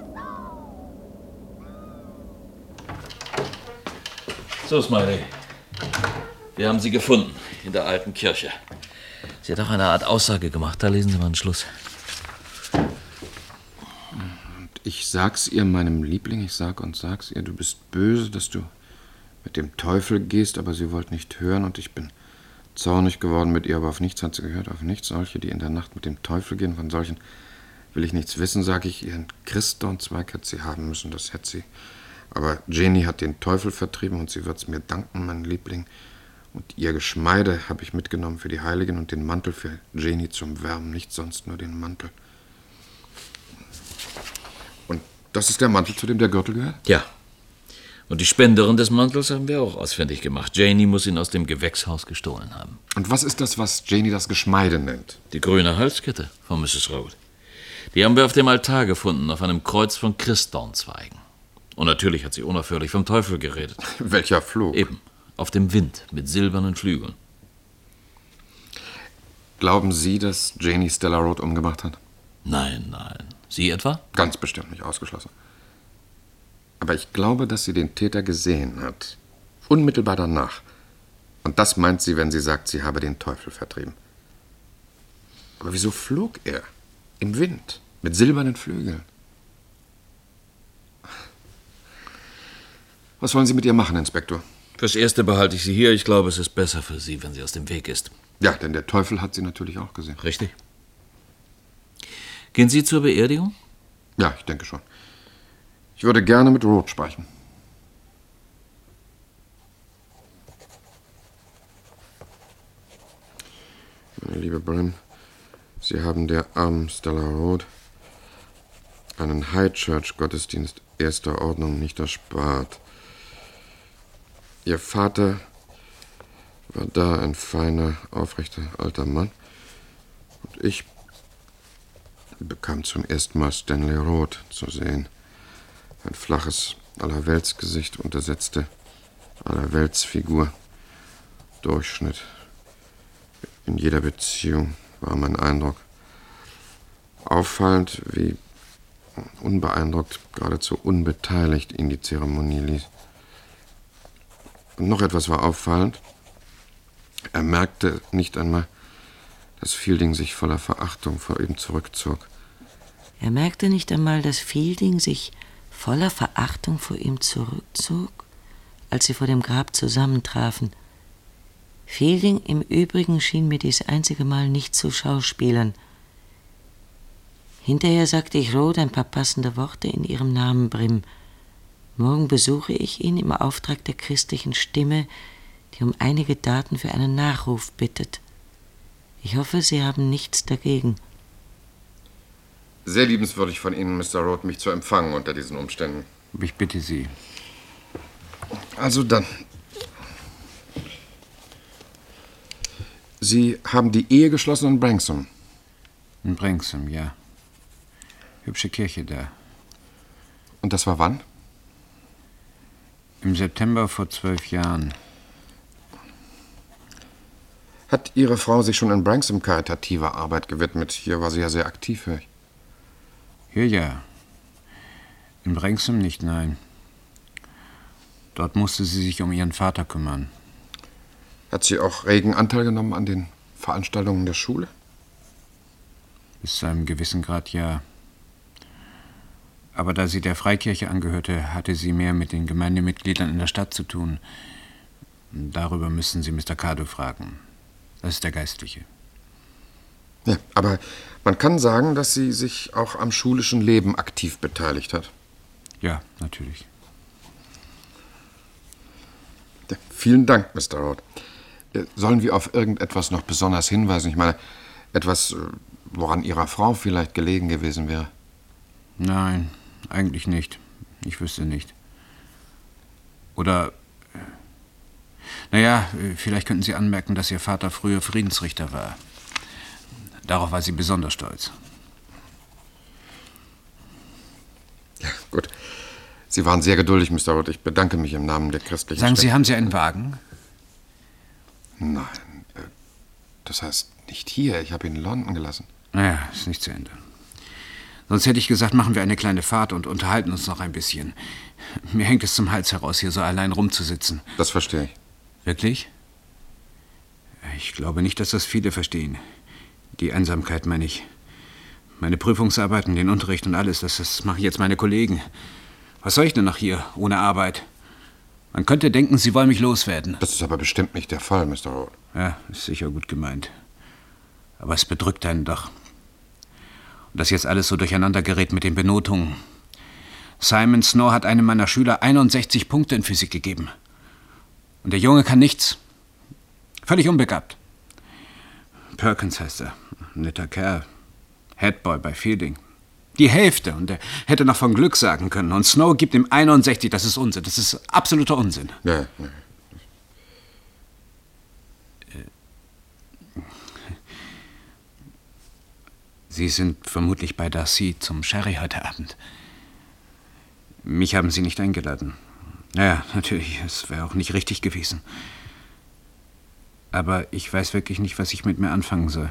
so, So, Smiley. Wir haben sie gefunden, in der alten Kirche. Sie hat auch eine Art Aussage gemacht. Da lesen Sie mal einen Schluss. Ich sag's ihr, meinem Liebling, ich sag und sag's ihr, du bist böse, dass du mit dem Teufel gehst, aber sie wollte nicht hören und ich bin zornig geworden mit ihr, aber auf nichts hat sie gehört, auf nichts. Solche, die in der Nacht mit dem Teufel gehen, von solchen will ich nichts wissen, sage ich ihr. Ein Christdornzweig hätte sie haben müssen, das hätte sie. Aber Janie hat den Teufel vertrieben und sie wird's mir danken, mein Liebling. Und ihr Geschmeide habe ich mitgenommen für die Heiligen und den Mantel für Janie zum Wärmen, nicht sonst nur den Mantel. Und das ist der Mantel, zu dem der Gürtel gehört? Ja. Und die Spenderin des Mantels haben wir auch ausfindig gemacht. Janie muss ihn aus dem Gewächshaus gestohlen haben. Und was ist das, was Janie das Geschmeide nennt? Die grüne Halskette von Misses Road. Die haben wir auf dem Altar gefunden, auf einem Kreuz von Christdornzweigen. Und natürlich hat sie unaufhörlich vom Teufel geredet. Welcher Flug? Eben, auf dem Wind, mit silbernen Flügeln. Glauben Sie, dass Janie Stella Road umgebracht hat? Nein, nein. Sie etwa? Ganz bestimmt nicht ausgeschlossen. Aber ich glaube, dass sie den Täter gesehen hat. Unmittelbar danach. Und das meint sie, wenn sie sagt, sie habe den Teufel vertrieben. Aber wieso flog er? Im Wind, mit silbernen Flügeln. Was wollen Sie mit ihr machen, Inspektor? Fürs Erste behalte ich sie hier. Ich glaube, es ist besser für Sie, wenn sie aus dem Weg ist. Ja, denn der Teufel hat sie natürlich auch gesehen. Richtig. Gehen Sie zur Beerdigung? Ja, ich denke schon. Ich würde gerne mit Roth sprechen. Meine liebe Bram, Sie haben der armen Stella Road einen High-Church-Gottesdienst erster Ordnung nicht erspart. Ihr Vater war da ein feiner, aufrechter alter Mann. Und ich bekam zum ersten Mal Stanley Roth zu sehen. Ein flaches Allerweltsgesicht, untersetzte Allerweltsfigur. Durchschnitt. In jeder Beziehung war mein Eindruck. Auffallend, wie unbeeindruckt, geradezu unbeteiligt ihn die Zeremonie ließ. Und noch etwas war auffallend. Er merkte nicht einmal, dass Fielding sich voller Verachtung vor ihm zurückzog. Er merkte nicht einmal, dass Fielding sich voller Verachtung vor ihm zurückzog, als sie vor dem Grab zusammentrafen. Fielding im Übrigen schien mir dies einzige Mal nicht zu schauspielern. Hinterher sagte ich Rhodes ein paar passende Worte in ihrem Namen, Brim. Morgen besuche ich ihn im Auftrag der christlichen Stimme, die um einige Daten für einen Nachruf bittet. Ich hoffe, Sie haben nichts dagegen. Sehr liebenswürdig von Ihnen, Mister Rhodes, mich zu empfangen unter diesen Umständen. Ich bitte Sie. Also dann. Sie haben die Ehe geschlossen in Branksome? In Branksome, ja. Hübsche Kirche da. Und das war wann? Im September vor zwölf Jahren. Hat Ihre Frau sich schon in Branksome karitativer Arbeit gewidmet? Hier war sie ja sehr aktiv, höre ich. Hier ja. In Branksome nicht, nein. Dort musste sie sich um ihren Vater kümmern. Hat sie auch regen Anteil genommen an den Veranstaltungen der Schule? Bis zu einem gewissen Grad ja. Aber da sie der Freikirche angehörte, hatte sie mehr mit den Gemeindemitgliedern in der Stadt zu tun. Darüber müssen Sie Mister Cardo fragen. Das ist der Geistliche. Ja, aber man kann sagen, dass sie sich auch am schulischen Leben aktiv beteiligt hat. Ja, natürlich. Ja, vielen Dank, Mister Rhodes. Sollen wir auf irgendetwas noch besonders hinweisen? Ich meine, etwas, woran Ihrer Frau vielleicht gelegen gewesen wäre? Nein, eigentlich nicht. Ich wüsste nicht. Oder, naja, vielleicht könnten Sie anmerken, dass Ihr Vater früher Friedensrichter war. Darauf war sie besonders stolz. Ja, gut. Sie waren sehr geduldig, Mister Rhodes. Ich bedanke mich im Namen der christlichen Sagen Städte. Sie, haben Sie einen Wagen? Nein, das heißt nicht hier. Ich habe ihn in London gelassen. Naja, ist nicht zu Ende. Sonst hätte ich gesagt, machen wir eine kleine Fahrt und unterhalten uns noch ein bisschen. Mir hängt es zum Hals heraus, hier so allein rumzusitzen. Das verstehe ich. Wirklich? Ich glaube nicht, dass das viele verstehen. Die Einsamkeit, meine ich. Meine Prüfungsarbeiten, den Unterricht und alles, das, das machen jetzt meine Kollegen. Was soll ich denn noch hier, ohne Arbeit? Man könnte denken, Sie wollen mich loswerden. Das ist aber bestimmt nicht der Fall, Mister Rhodes. Ja, ist sicher gut gemeint. Aber es bedrückt einen doch. Und dass jetzt alles so durcheinander gerät mit den Benotungen. Simon Snow hat einem meiner Schüler einundsechzig Punkte in Physik gegeben. Und der Junge kann nichts. Völlig unbegabt. Perkins heißt er. Ein netter Kerl. Headboy bei Fielding. Die Hälfte. Und er hätte noch von Glück sagen können. Und Snow gibt ihm einundsechzig. Das ist Unsinn. Das ist absoluter Unsinn. Ja, ja. Sie sind vermutlich bei Darcy zum Sherry heute Abend. Mich haben Sie nicht eingeladen. Naja, natürlich, es wäre auch nicht richtig gewesen. Aber ich weiß wirklich nicht, was ich mit mir anfangen soll.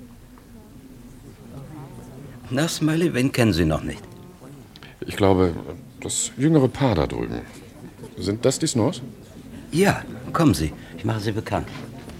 Na, Smiley, wen kennen Sie noch nicht? Ich glaube, das jüngere Paar da drüben. Sind das die Snows? Ja, kommen Sie. Ich mache Sie bekannt.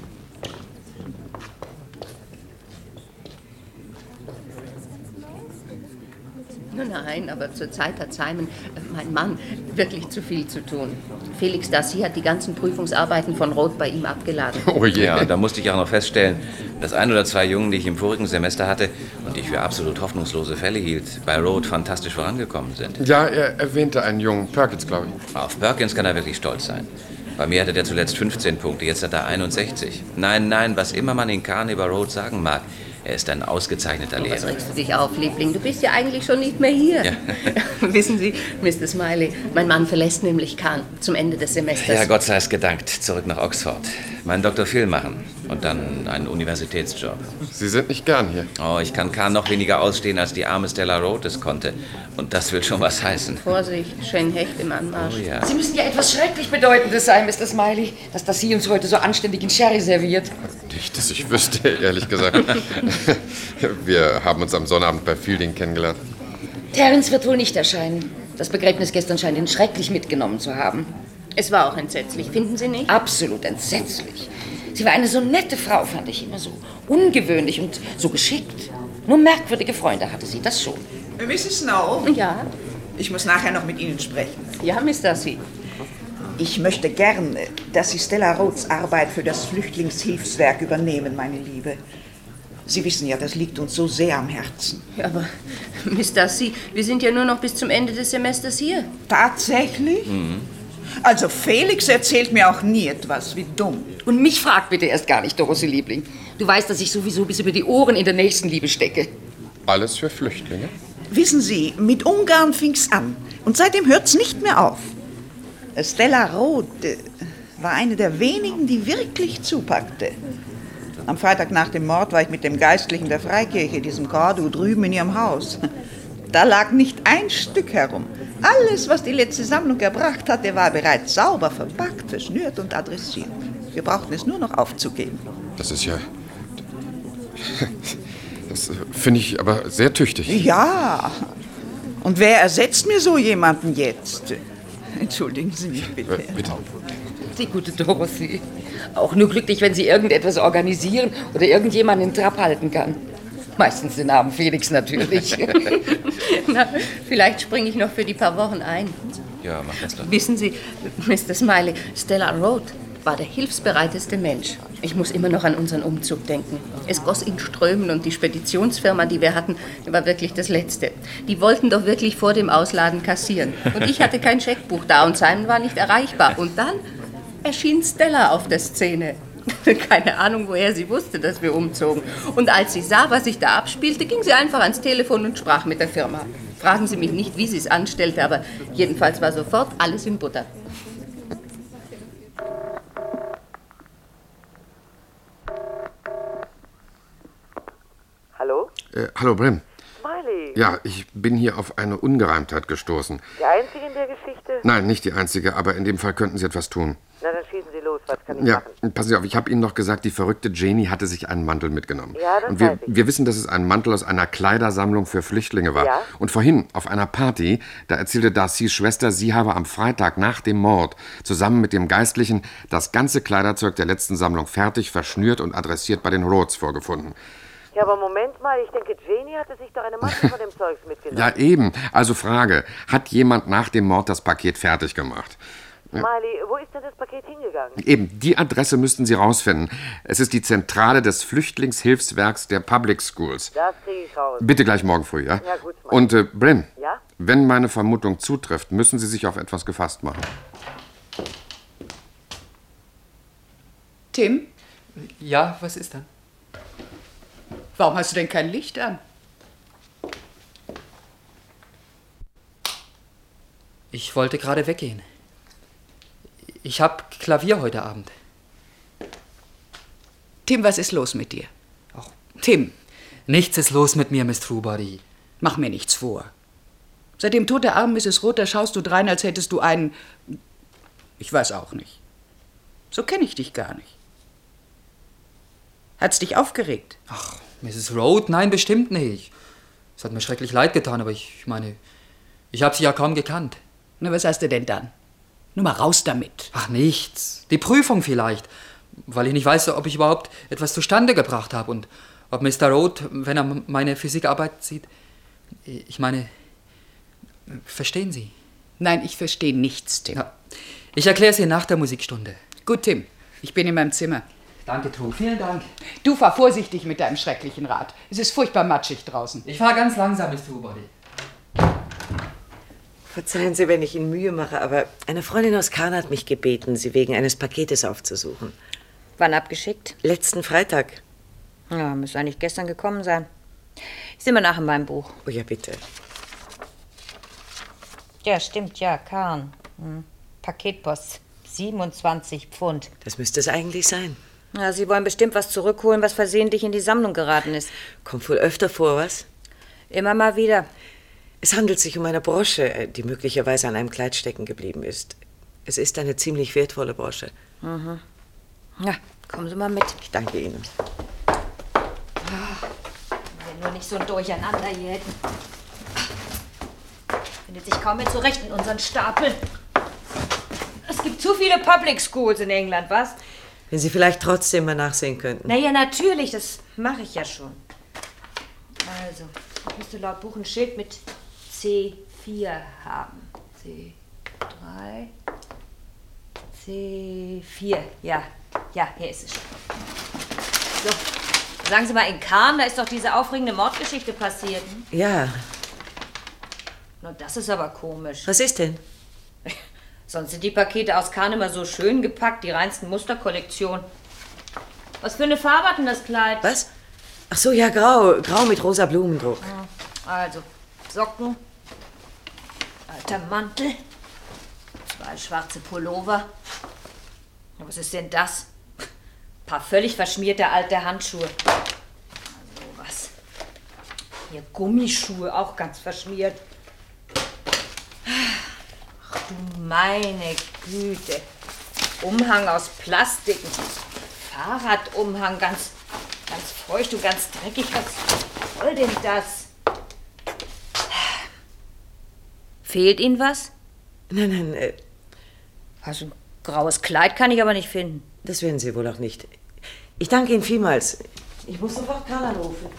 Nein, aber zurzeit hat Simon, mein Mann, wirklich zu viel zu tun. Felix Darcy hat die ganzen Prüfungsarbeiten von Rhodes bei ihm abgeladen. Oh je. Ja, und da musste ich auch noch feststellen, dass ein oder zwei Jungen, die ich im vorigen Semester hatte und die ich für absolut hoffnungslose Fälle hielt, bei Rhodes fantastisch vorangekommen sind. Ja, er erwähnte einen jungen Perkins, glaube ich. Auf Perkins kann er wirklich stolz sein. Bei mir hatte der zuletzt fünfzehn Punkte, jetzt hat er einundsechzig. Nein, nein, was immer man in Kahn über Rhodes sagen mag, er ist ein ausgezeichneter Lehrer. Was regst du dich auf, Liebling? Du bist ja eigentlich schon nicht mehr hier. Ja. Wissen Sie, Mister Smiley, mein Mann verlässt nämlich Kahn zum Ende des Semesters. Ja, Gott sei es gedankt. Zurück nach Oxford. Meinen Doktor Phil machen und dann einen Universitätsjob. Sie sind nicht gern hier. Oh, ich kann Kahn noch weniger ausstehen, als die arme Stella Rhodes es konnte. Und das will schon was heißen. Vorsicht, schön Hecht im Anmarsch. Oh ja. Sie müssen ja etwas schrecklich Bedeutendes sein, Mister Smiley, dass das Sie uns heute so anständig in Sherry serviert. Nicht, dass ich wüsste, ehrlich gesagt. Wir haben uns am Sonnabend bei Fielding kennengelernt. Terence wird wohl nicht erscheinen. Das Begräbnis gestern scheint ihn schrecklich mitgenommen zu haben. Es war auch entsetzlich, finden Sie nicht? Absolut entsetzlich. Sie war eine so nette Frau, fand ich immer so ungewöhnlich und so geschickt. Nur merkwürdige Freunde hatte sie, das schon. Misses Snow? Ja? Ich muss nachher noch mit Ihnen sprechen. Ja, Miss Darcy. Ich möchte gern, dass Sie Stella Rhodes Arbeit für das Flüchtlingshilfswerk übernehmen, meine Liebe. Sie wissen ja, das liegt uns so sehr am Herzen. Ja, aber, Miss Darcy, wir sind ja nur noch bis zum Ende des Semesters hier. Tatsächlich? Mhm. Also Felix erzählt mir auch nie etwas, wie dumm. Und mich fragt bitte erst gar nicht, Dorothy Liebling. Du weißt, dass ich sowieso bis über die Ohren in der Nächstenliebe stecke. Alles für Flüchtlinge? Wissen Sie, mit Ungarn fing's an. Und seitdem hört's nicht mehr auf. Stella Roth äh, war eine der wenigen, die wirklich zupackte. Am Freitag nach dem Mord war ich mit dem Geistlichen der Freikirche, diesem Cordu, drüben in ihrem Haus. Da lag nicht ein Stück herum. Alles, was die letzte Sammlung erbracht hatte, war bereits sauber verpackt, verschnürt und adressiert. Wir brauchten es nur noch aufzugeben. Das ist ja... Das finde ich aber sehr tüchtig. Ja. Und wer ersetzt mir so jemanden jetzt? Entschuldigen Sie mich bitte. Äh, bitte. Die gute Dorothy. Auch nur glücklich, wenn sie irgendetwas organisieren oder irgendjemanden in Trab halten kann. Meistens den armen Felix natürlich. Na, vielleicht springe ich noch für die paar Wochen ein. Ja, mach das doch. Wissen Sie, Mister Smiley, Stella Roth war der hilfsbereiteste Mensch. Ich muss immer noch an unseren Umzug denken. Es goss in Strömen und die Speditionsfirma, die wir hatten, war wirklich das Letzte. Die wollten doch wirklich vor dem Ausladen kassieren. Und ich hatte kein Scheckbuch da und Simon war nicht erreichbar. Und dann erschien Stella auf der Szene. Keine Ahnung, woher sie wusste, dass wir umzogen. Und als sie sah, was sich da abspielte, ging sie einfach ans Telefon und sprach mit der Firma. Fragen Sie mich nicht, wie sie es anstellte, aber jedenfalls war sofort alles in Butter. Hallo? Äh, hallo, Brim. Smiley. Ja, ich bin hier auf eine Ungereimtheit gestoßen. Die Einzige in der Geschichte? Nein, nicht die Einzige, aber in dem Fall könnten Sie etwas tun. Na, dann schießen Sie los. Was kann ich Ja, machen? passen Sie auf, ich habe Ihnen doch gesagt, die verrückte Janie hatte sich einen Mantel mitgenommen. Ja, das Und wir, weiß ich. wir wissen, dass es ein Mantel aus einer Kleidersammlung für Flüchtlinge war. Ja. Und vorhin, auf einer Party, da erzählte Darcys Schwester, sie habe am Freitag nach dem Mord zusammen mit dem Geistlichen das ganze Kleiderzeug der letzten Sammlung fertig, verschnürt und adressiert bei den Rhodes vorgefunden. Ja, aber Moment mal, ich denke, Janie hatte sich doch eine Masse von dem Zeugs mitgenommen. Ja, eben. Also Frage, hat jemand nach dem Mord das Paket fertig gemacht? Smiley, wo ist denn das Paket hingegangen? Eben, die Adresse müssten Sie rausfinden. Es ist die Zentrale des Flüchtlingshilfswerks der Public Schools. Das kriege ich raus. Bitte gleich morgen früh, ja? Ja, gut, Smiley. Und, äh, Brim, Ja? wenn meine Vermutung zutrifft, müssen Sie sich auf etwas gefasst machen. Tim, Ja, was ist dann? warum hast du denn kein Licht an? Ich wollte gerade weggehen. Ich hab Klavier heute Abend. Tim, was ist los mit dir? Ach, Tim. Nichts ist los mit mir, Miss Truebody. Mach mir nichts vor. Seit dem Tod der armen Misses Roth, da schaust du drein, als hättest du einen... Ich weiß auch nicht. So kenne ich dich gar nicht. Hat's dich aufgeregt? Ach, Misses Roth? Nein, bestimmt nicht. Es hat mir schrecklich leid getan, aber ich meine, ich habe sie ja kaum gekannt. Na, was hast du denn dann? Nur mal raus damit. Ach, nichts. Die Prüfung vielleicht. Weil ich nicht weiß, ob ich überhaupt etwas zustande gebracht habe und ob Mister Roth, wenn er meine Physikarbeit sieht... Ich meine, verstehen Sie? Nein, ich verstehe nichts, Tim. Ja, ich erkläre es Ihnen nach der Musikstunde. Gut, Tim. Ich bin in meinem Zimmer. Danke, True. Vielen Dank. Du fahr vorsichtig mit deinem schrecklichen Rad. Es ist furchtbar matschig draußen. Ich fahre ganz langsam, Miss Truebody. Verzeihen Sie, wenn ich Ihnen Mühe mache, aber eine Freundin aus Cannes hat mich gebeten, Sie wegen eines Paketes aufzusuchen. Wann abgeschickt? Letzten Freitag. Ja, müsste eigentlich gestern gekommen sein. Ich sehe mal nach in meinem Buch. Oh ja, bitte. Ja, stimmt, ja, Kahn. Hm. Paketpost. siebenundzwanzig Pfund. Das müsste es eigentlich sein. Ja, Sie wollen bestimmt was zurückholen, was versehentlich in die Sammlung geraten ist. Kommt wohl öfter vor, was? Immer mal wieder. Es handelt sich um eine Brosche, die möglicherweise an einem Kleid stecken geblieben ist. Es ist eine ziemlich wertvolle Brosche. Mhm. Ja, kommen Sie mal mit. Ich danke Ihnen. Wenn nur nicht so ein Durcheinander hier hätten. Findet sich kaum mehr zurecht in unseren Stapel. Es gibt zu viele Public Schools in England, was? Wenn Sie vielleicht trotzdem mal nachsehen könnten. Naja, natürlich, das mache ich ja schon. Also, ich müsste laut Buch ein Schild mit C vier haben. C drei, C vier, ja. Ja, hier ist es schon. So, sagen Sie mal, in Cannes, da ist doch diese aufregende Mordgeschichte passiert. Hm? Ja. Na, das ist aber komisch. Was ist denn? Sonst sind die Pakete aus Cannes immer so schön gepackt, die reinsten Musterkollektion. Was für eine Farbe hat denn das Kleid? Was? Ach so, ja, grau. Grau mit rosa Blumendruck. Also, Socken, alter Mantel, zwei schwarze Pullover. Was ist denn das? Ein paar völlig verschmierte alte Handschuhe. So was. Hier Gummischuhe, auch ganz verschmiert. Ach du meine Güte. Umhang aus Plastik. Fahrradumhang, ganz, ganz feucht und ganz dreckig. Was soll denn das? Fehlt Ihnen was? Nein, nein, äh, Also ein graues Kleid kann ich aber nicht finden. das werden Sie wohl auch nicht. Ich danke Ihnen vielmals. Ich muss sofort Karl anrufen.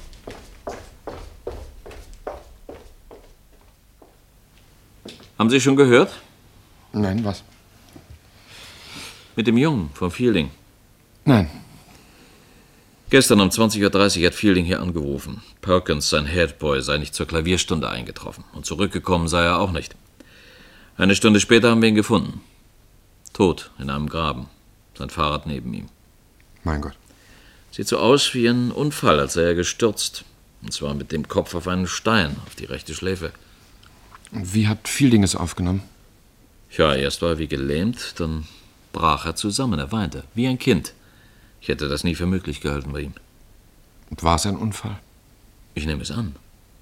Haben Sie schon gehört? Nein, was? Mit dem Jungen von Fielding. Nein. Gestern um zwanzig Uhr dreißig hat Fielding hier angerufen. Perkins, sein Headboy, sei nicht zur Klavierstunde eingetroffen. Und zurückgekommen sei er auch nicht. Eine Stunde später haben wir ihn gefunden. Tot, in einem Graben. Sein Fahrrad neben ihm. Mein Gott. Sieht so aus wie ein Unfall, als sei er gestürzt. Und zwar mit dem Kopf auf einen Stein, auf die rechte Schläfe. Und wie hat Fielding es aufgenommen? Ja, erst war er wie gelähmt, dann brach er zusammen. Er weinte, wie ein Kind. Ich hätte das nie für möglich gehalten bei ihm. Und war es ein Unfall? Ich nehme es an.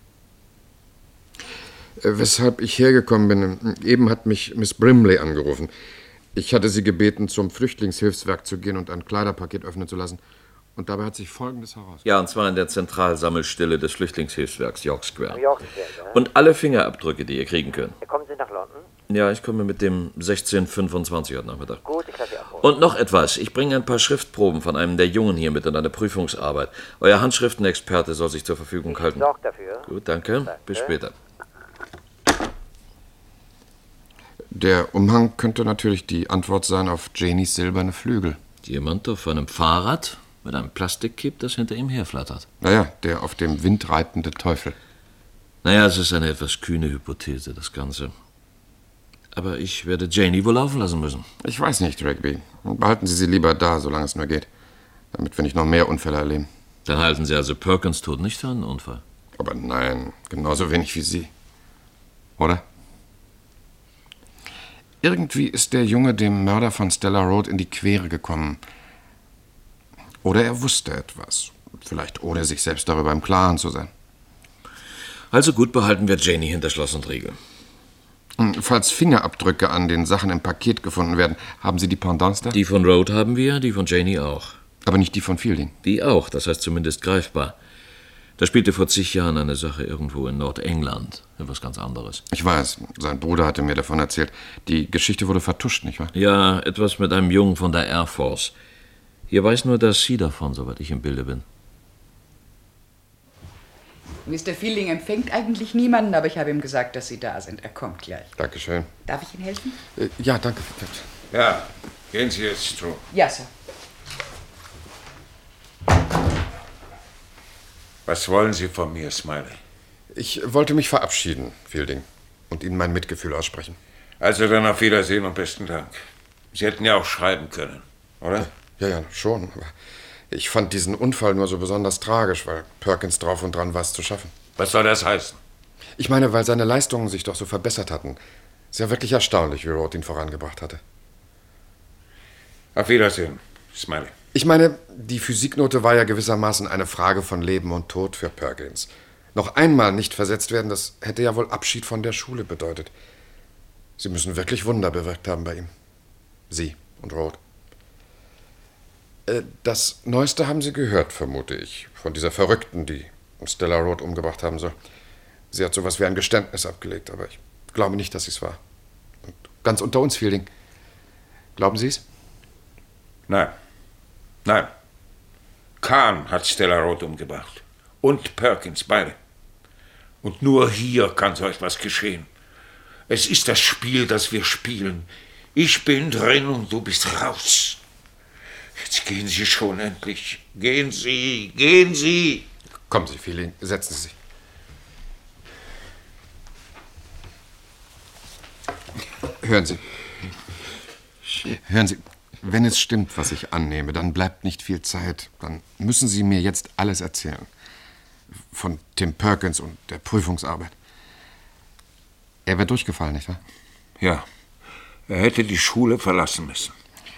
Äh, weshalb ich hergekommen bin, eben hat mich Miss Brimley angerufen. Ich hatte sie gebeten, zum Flüchtlingshilfswerk zu gehen und ein Kleiderpaket öffnen zu lassen. Und dabei hat sich Folgendes heraus... Ja, und zwar in der Zentralsammelstelle des Flüchtlingshilfswerks York Square. York Square, ja. Und alle Fingerabdrücke, die ihr kriegen könnt. Kommen Sie nach London? Ja, ich komme mit dem sechzehn fünfundzwanzig heute Nachmittag. Gut, ich lasse Sie abholen. Und noch etwas. Ich bringe ein paar Schriftproben von einem der Jungen hier mit in eine Prüfungsarbeit. Euer Handschriftenexperte soll sich zur Verfügung halten. Sorgt dafür. Gut, danke. Danke. Bis später. Der Umhang könnte natürlich die Antwort sein auf Janies silberne Flügel. Jemand auf einem Fahrrad mit einem Plastikkipp, das hinter ihm herflattert. Naja, der auf dem Wind reitende Teufel. Naja, es ist eine etwas kühne Hypothese, das Ganze. Aber ich werde Janie wohl laufen lassen müssen. Ich weiß nicht, Rigby. Behalten Sie sie lieber da, solange es nur geht. Damit wir nicht noch mehr Unfälle erleben. Dann halten Sie also Perkins Tod nicht für einen Unfall? Aber nein, genauso wenig wie Sie. Oder? Irgendwie ist der Junge dem Mörder von Stella Road in die Quere gekommen. Oder er wusste etwas. Vielleicht ohne sich selbst darüber im Klaren zu sein. Also gut, behalten wir Janie hinter Schloss und Riegel. Falls Fingerabdrücke an den Sachen im Paket gefunden werden, haben Sie die Pendants da? Die von Road haben wir, die von Janie auch. Aber nicht die von Fielding? Die auch, das heißt zumindest greifbar. Da spielte vor zig Jahren eine Sache irgendwo in Nordengland. Etwas ganz anderes. Ich weiß, sein Bruder hatte mir davon erzählt. Die Geschichte wurde vertuscht, nicht wahr? Ja, etwas mit einem Jungen von der Air Force. Hier weiß nur, dass Sie davon, soweit ich im Bilde bin. Mister Fielding empfängt eigentlich niemanden, aber ich habe ihm gesagt, dass Sie da sind. Er kommt gleich. Dankeschön. Darf ich Ihnen helfen? Äh, ja, danke. Ja, gehen Sie jetzt, True. Ja, Sir. Was wollen Sie von mir, Smiley? Ich wollte mich verabschieden, Fielding, und Ihnen mein Mitgefühl aussprechen. Also dann auf Wiedersehen und besten Dank. Sie hätten ja auch schreiben können, oder? Ja, ja, schon. Aber ich fand diesen Unfall nur so besonders tragisch, weil Perkins drauf und dran war, es zu schaffen. Was soll das heißen? Ich meine, weil seine Leistungen sich doch so verbessert hatten. Ist ja wirklich erstaunlich, wie Roth ihn vorangebracht hatte. Auf Wiedersehen, Smiley. Ich meine, die Physiknote war ja gewissermaßen eine Frage von Leben und Tod für Perkins. Noch einmal nicht versetzt werden, das hätte ja wohl Abschied von der Schule bedeutet. Sie müssen wirklich Wunder bewirkt haben bei ihm. Sie und Roth. Äh, das Neueste haben Sie gehört, vermute ich, von dieser Verrückten, die Stella Roth umgebracht haben soll. Sie hat sowas wie ein Geständnis abgelegt, aber ich glaube nicht, dass sie es war. Und ganz unter uns, Fielding. Glauben Sie es? Nein. Nein. Kahn hat Stella Roth umgebracht. Und Perkins, beide. Und nur hier kann so etwas geschehen. Es ist das Spiel, das wir spielen. Ich bin drin und du bist raus. Jetzt gehen Sie schon endlich. Gehen Sie, gehen Sie. Kommen Sie, Feeling, setzen Sie sich. Hören Sie. Hören Sie, wenn es stimmt, was ich annehme, dann bleibt nicht viel Zeit. Dann müssen Sie mir jetzt alles erzählen. Von Tim Perkins und der Prüfungsarbeit. Er wäre durchgefallen, nicht wahr? Ja, er hätte die Schule verlassen müssen.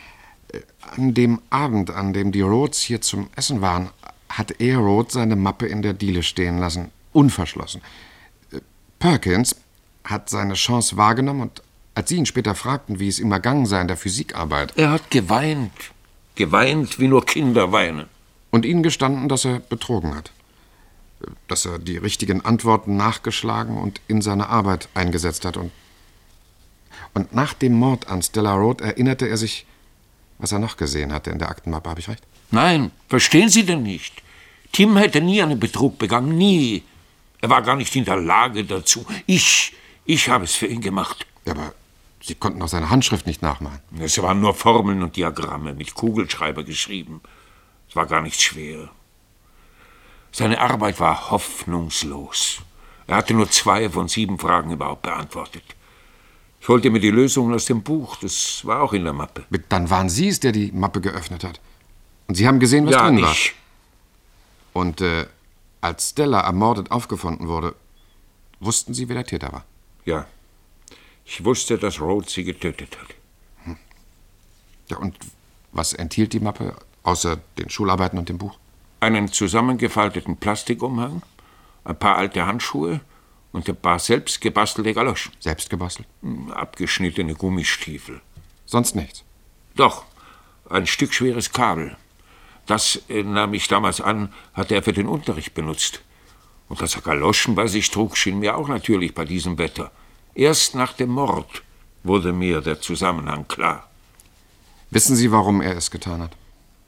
An dem Abend, an dem die Rhodes hier zum Essen waren, hat er, Rhodes, seine Mappe in der Diele stehen lassen, unverschlossen. Perkins hat seine Chance wahrgenommen und als Sie ihn später fragten, wie es ihm ergangen sei in der Physikarbeit... Er hat geweint. Geweint, wie nur Kinder weinen. Und Ihnen gestanden, dass er betrogen hat. Dass er die richtigen Antworten nachgeschlagen und in seine Arbeit eingesetzt hat. Und, und nach dem Mord an Stella Road erinnerte er sich, was er noch gesehen hatte in der Aktenmappe. Habe ich recht? Nein, verstehen Sie denn nicht? Tim hätte nie einen Betrug begangen, nie. Er war gar nicht in der Lage dazu. Ich, ich habe es für ihn gemacht. Ja, aber Sie konnten auch seine Handschrift nicht nachmachen. Es waren nur Formeln und Diagramme, mit Kugelschreiber geschrieben. Es war gar nicht schwer. Seine Arbeit war hoffnungslos. Er hatte nur zwei von sieben Fragen überhaupt beantwortet. Ich holte mir die Lösungen aus dem Buch, das war auch in der Mappe. Dann waren Sie es, der die Mappe geöffnet hat. Und Sie haben gesehen, was ja, drin war. ich. Und äh, als Stella ermordet aufgefunden wurde, wussten Sie, wer der Täter war? Ja. Ich wusste, dass Rhodes sie getötet hat. Hm. Ja, und was enthielt die Mappe, außer den Schularbeiten und dem Buch? Einen zusammengefalteten Plastikumhang, ein paar alte Handschuhe und ein paar selbst gebastelte Galoschen. Selbst gebastelt? Abgeschnittene Gummistiefel. Sonst nichts? Doch, ein Stück schweres Kabel. Das, äh, nahm ich damals an, hatte er für den Unterricht benutzt. Und dass er Galoschen bei sich trug, schien mir auch natürlich bei diesem Wetter. Erst nach dem Mord wurde mir der Zusammenhang klar. Wissen Sie, warum er es getan hat?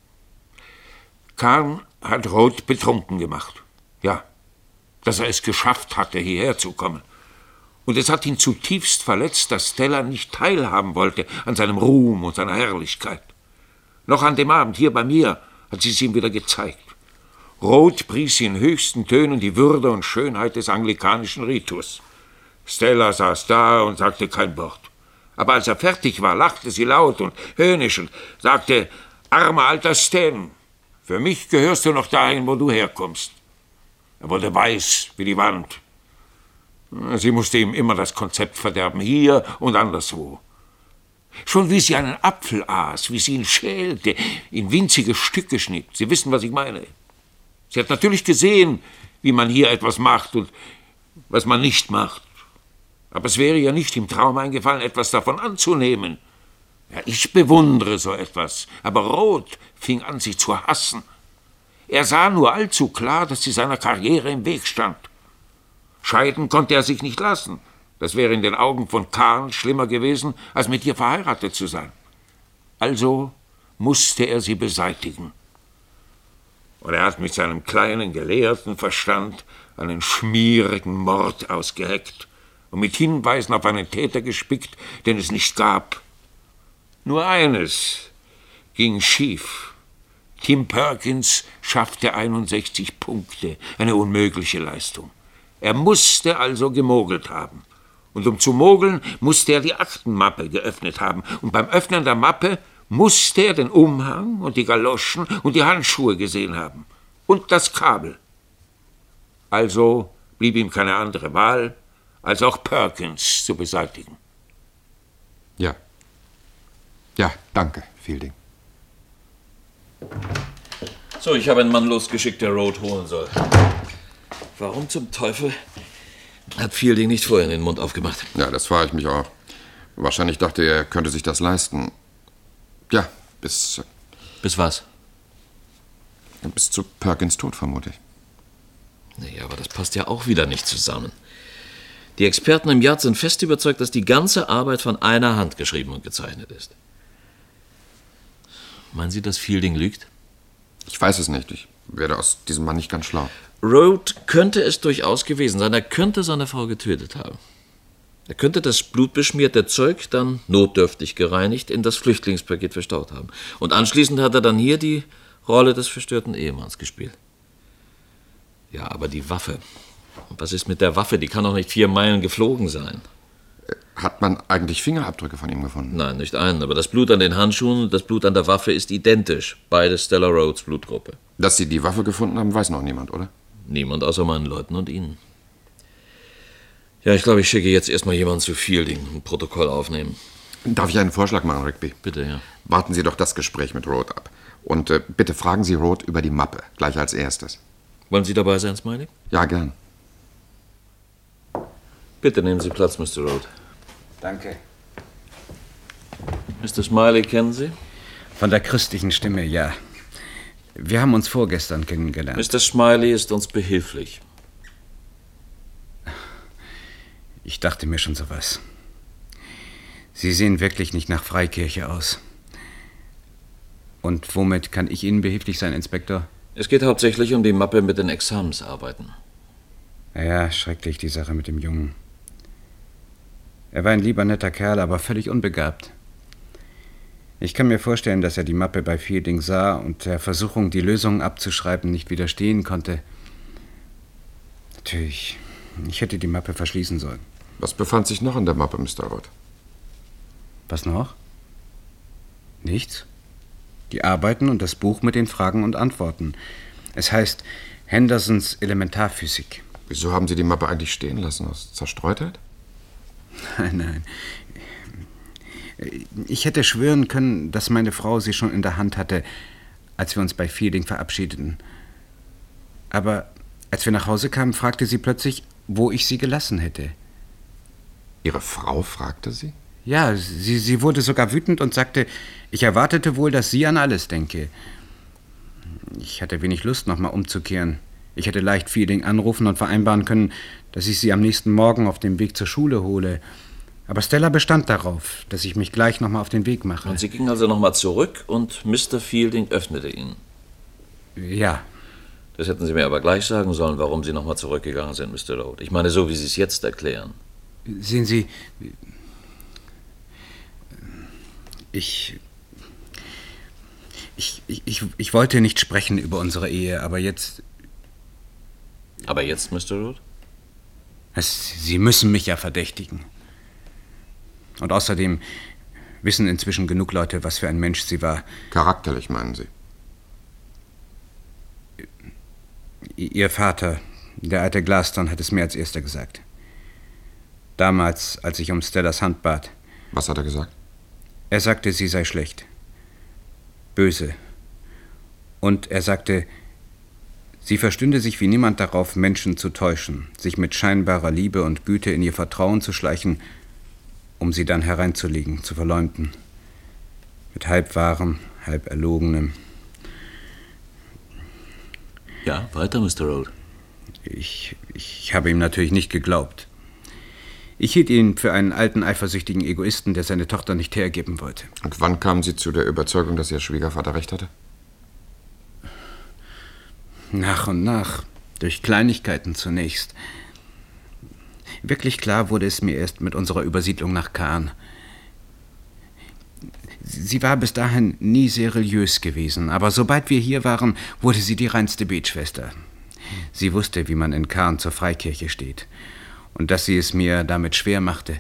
Kahn hat Roth betrunken gemacht. Ja, dass er es geschafft hatte, hierher zu kommen. Und es hat ihn zutiefst verletzt, dass Stella nicht teilhaben wollte an seinem Ruhm und seiner Herrlichkeit. Noch an dem Abend hier bei mir hat sie es ihm wieder gezeigt. Roth pries in höchsten Tönen die Würde und Schönheit des anglikanischen Ritus. Stella saß da und sagte kein Wort. Aber als er fertig war, lachte sie laut und höhnisch und sagte, armer alter Stan, für mich gehörst du noch dahin, wo du herkommst. Er wurde weiß wie die Wand. Sie musste ihm immer das Konzept verderben, hier und anderswo. Schon wie sie einen Apfel aß, wie sie ihn schälte, in winzige Stücke schnitt. Sie wissen, was ich meine. Sie hat natürlich gesehen, wie man hier etwas macht und was man nicht macht. Aber es wäre ihr nicht im Traum eingefallen, etwas davon anzunehmen. Ja, ich bewundere so etwas, aber Roth fing an, sie zu hassen. Er sah nur allzu klar, dass sie seiner Karriere im Weg stand. Scheiden konnte er sich nicht lassen. Das wäre in den Augen von Kahn schlimmer gewesen, als mit ihr verheiratet zu sein. Also musste er sie beseitigen. Und er hat mit seinem kleinen, gelehrten Verstand einen schmierigen Mord ausgeheckt und mit Hinweisen auf einen Täter gespickt, den es nicht gab. Nur eines ging schief. Tim Perkins schaffte einundsechzig Punkte, eine unmögliche Leistung. Er musste also gemogelt haben. Und um zu mogeln, musste er die Aktenmappe geöffnet haben. Und beim Öffnen der Mappe musste er den Umhang und die Galoschen und die Handschuhe gesehen haben. Und das Kabel. Also blieb ihm keine andere Wahl, als auch Perkins zu beseitigen. Ja. Ja, danke, Fielding. So, ich habe einen Mann losgeschickt, der Roth holen soll. Warum zum Teufel hat Fielding nicht vorher den Mund aufgemacht? Ja, das frage ich mich auch. Wahrscheinlich dachte er, er könnte sich das leisten. Ja, bis... Bis was? Bis zu Perkins Tod, vermute ich. Nee, aber das passt ja auch wieder nicht zusammen. Die Experten im Yard sind fest überzeugt, dass die ganze Arbeit von einer Hand geschrieben und gezeichnet ist. Meinen Sie, dass Fielding lügt? Ich weiß es nicht. Ich werde aus diesem Mann nicht ganz schlau. Road könnte es durchaus gewesen sein. Er könnte seine Frau getötet haben. Er könnte das blutbeschmierte Zeug dann notdürftig gereinigt in das Flüchtlingspaket verstaut haben. Und anschließend hat er dann hier die Rolle des verstörten Ehemanns gespielt. Ja, aber die Waffe. Und was ist mit der Waffe? Die kann doch nicht vier Meilen geflogen sein. Hat man eigentlich Fingerabdrücke von ihm gefunden? Nein, nicht einen. Aber das Blut an den Handschuhen und das Blut an der Waffe ist identisch. Beide Stella Rhodes Blutgruppe. Dass Sie die Waffe gefunden haben, weiß noch niemand, oder? Niemand außer meinen Leuten und Ihnen. Ja, ich glaube, ich schicke jetzt erstmal jemanden zu Fielding, ein Protokoll aufnehmen. Darf ich einen Vorschlag machen, Rigby? Bitte, ja. Warten Sie doch das Gespräch mit Road ab. Und äh, bitte fragen Sie Road über die Mappe, gleich als erstes. Wollen Sie dabei sein, Smiley? Ja, gern. Bitte nehmen Sie Platz, Mister Road. Danke. Mister Smiley, kennen Sie? Von der christlichen Stimme, ja. Wir haben uns vorgestern kennengelernt. Mister Smiley ist uns behilflich. Ich dachte mir schon sowas. Sie sehen wirklich nicht nach Freikirche aus. Und womit kann ich Ihnen behilflich sein, Inspektor? Es geht hauptsächlich um die Mappe mit den Examensarbeiten. Ja, schrecklich, die Sache mit dem Jungen. Er war ein lieber, netter Kerl, aber völlig unbegabt. Ich kann mir vorstellen, dass er die Mappe bei Fielding sah und der Versuchung, die Lösungen abzuschreiben, nicht widerstehen konnte. Natürlich, ich hätte die Mappe verschließen sollen. Was befand sich noch in der Mappe, Mister Roth? Was noch? Nichts. Die Arbeiten und das Buch mit den Fragen und Antworten. Es heißt Hendersons Elementarphysik. Wieso haben Sie die Mappe eigentlich stehen lassen? Aus Zerstreutheit? Nein, nein. Ich hätte schwören können, dass meine Frau sie schon in der Hand hatte, als wir uns bei Fielding verabschiedeten. Aber als wir nach Hause kamen, fragte sie plötzlich, wo ich sie gelassen hätte. Ihre Frau fragte Sie? Ja, sie, sie wurde sogar wütend und sagte, ich erwartete wohl, dass sie an alles denke. Ich hatte wenig Lust, nochmal umzukehren. Ich hätte leicht Fielding anrufen und vereinbaren können, dass ich sie am nächsten Morgen auf dem Weg zur Schule hole. Aber Stella bestand darauf, dass ich mich gleich nochmal auf den Weg mache. Und Sie gingen also nochmal zurück und Mister Fielding öffnete Ihnen? Ja. Das hätten Sie mir aber gleich sagen sollen, warum Sie nochmal zurückgegangen sind, Mister Road. Ich meine, so wie Sie es jetzt erklären. Sehen Sie, ich, ich, ich, ich wollte nicht sprechen über unsere Ehe, aber jetzt... Aber jetzt, Mister Root? Sie müssen mich ja verdächtigen. Und außerdem wissen inzwischen genug Leute, was für ein Mensch sie war. Charakterlich, meinen Sie? Ihr Vater, der alte Glaston, hat es mir als erster gesagt. Damals, als ich um Stellas Hand bat. Was hat er gesagt? Er sagte, sie sei schlecht. Böse. Und er sagte, sie verstünde sich wie niemand darauf, Menschen zu täuschen, sich mit scheinbarer Liebe und Güte in ihr Vertrauen zu schleichen, um sie dann hereinzulegen, zu verleumden. Mit halb wahrem, halb erlogenem. Ja, weiter, Mister Road. Ich, ich habe ihm natürlich nicht geglaubt. Ich hielt ihn für einen alten, eifersüchtigen Egoisten, der seine Tochter nicht hergeben wollte. Und wann kamen Sie zu der Überzeugung, dass Ihr Schwiegervater recht hatte? Nach und nach, durch Kleinigkeiten zunächst. Wirklich klar wurde es mir erst mit unserer Übersiedlung nach Caen. Sie war bis dahin nie sehr religiös gewesen, aber sobald wir hier waren, wurde sie die reinste Betschwester. Sie wusste, wie man in Caen zur Freikirche steht. Und dass sie es mir damit schwer machte.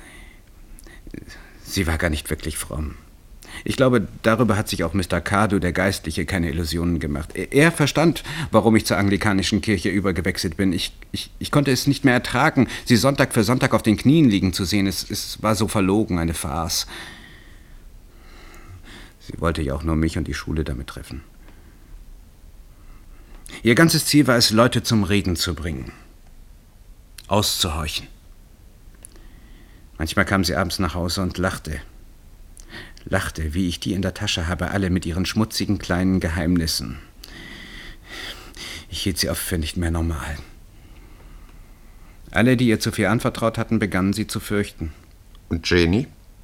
Sie war gar nicht wirklich fromm. Ich glaube, darüber hat sich auch Mister Cardew, der Geistliche, keine Illusionen gemacht. Er verstand, warum ich zur anglikanischen Kirche übergewechselt bin. Ich, ich, ich konnte es nicht mehr ertragen, sie Sonntag für Sonntag auf den Knien liegen zu sehen. Es, es war so verlogen, eine Farce. Sie wollte ja auch nur mich und die Schule damit treffen. Ihr ganzes Ziel war es, Leute zum Reden zu bringen. Auszuhorchen. Manchmal kam sie abends nach Hause und lachte. Lachte, wie ich die in der Tasche habe, alle mit ihren schmutzigen kleinen Geheimnissen. Ich hielt sie oft für nicht mehr normal. Alle, die ihr zu viel anvertraut hatten, begannen sie zu fürchten. Und Janie?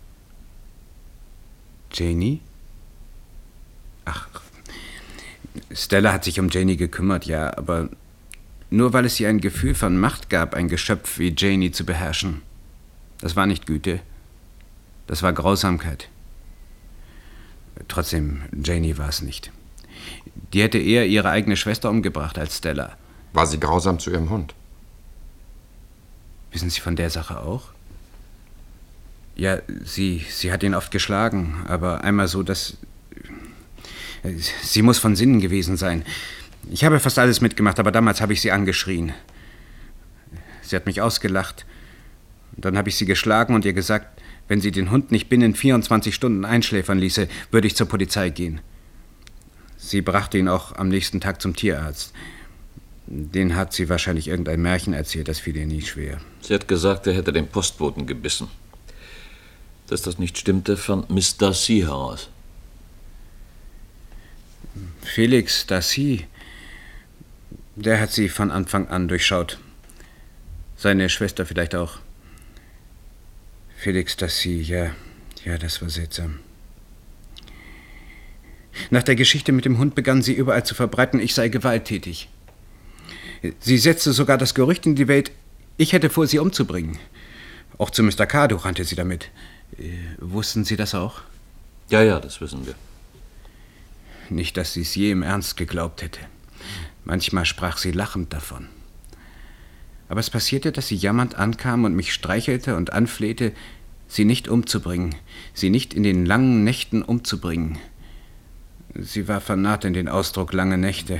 Janie? Ach, Stella hat sich um Janie gekümmert, ja, aber Nur weil es ihr ein Gefühl von Macht gab, ein Geschöpf wie Janie zu beherrschen. Das war nicht Güte. Das war Grausamkeit. Trotzdem, Janie war es nicht. Die hätte eher ihre eigene Schwester umgebracht als Stella. War sie grausam zu ihrem Hund? Wissen Sie von der Sache auch? Ja, sie, sie hat ihn oft geschlagen, aber einmal so, dass... Sie muss von Sinnen gewesen sein. Ich habe fast alles mitgemacht, aber damals habe ich sie angeschrien. Sie hat mich ausgelacht. Dann habe ich sie geschlagen und ihr gesagt, wenn sie den Hund nicht binnen vierundzwanzig Stunden einschläfern ließe, würde ich zur Polizei gehen. Sie brachte ihn auch am nächsten Tag zum Tierarzt. Den hat sie wahrscheinlich irgendein Märchen erzählt, das fiel ihr nie schwer. Sie hat gesagt, er hätte den Postboten gebissen. Dass das nicht stimmte, fand Miss Darcy heraus. Felix Darcy, der hat sie von Anfang an durchschaut. Seine Schwester vielleicht auch. Felix Darcy, ja, ja, das war seltsam. Nach der Geschichte mit dem Hund begann sie überall zu verbreiten, ich sei gewalttätig. Sie setzte sogar das Gerücht in die Welt, ich hätte vor, sie umzubringen. Auch zu Mister Cardo rannte sie damit. Äh, wussten Sie das auch? Ja, ja, das wissen wir. Nicht, dass sie es je im Ernst geglaubt hätte. Manchmal sprach sie lachend davon. Aber es passierte, dass sie jammernd ankam und mich streichelte und anflehte, sie nicht umzubringen, sie nicht in den langen Nächten umzubringen. Sie war vernarrt in den Ausdruck lange Nächte.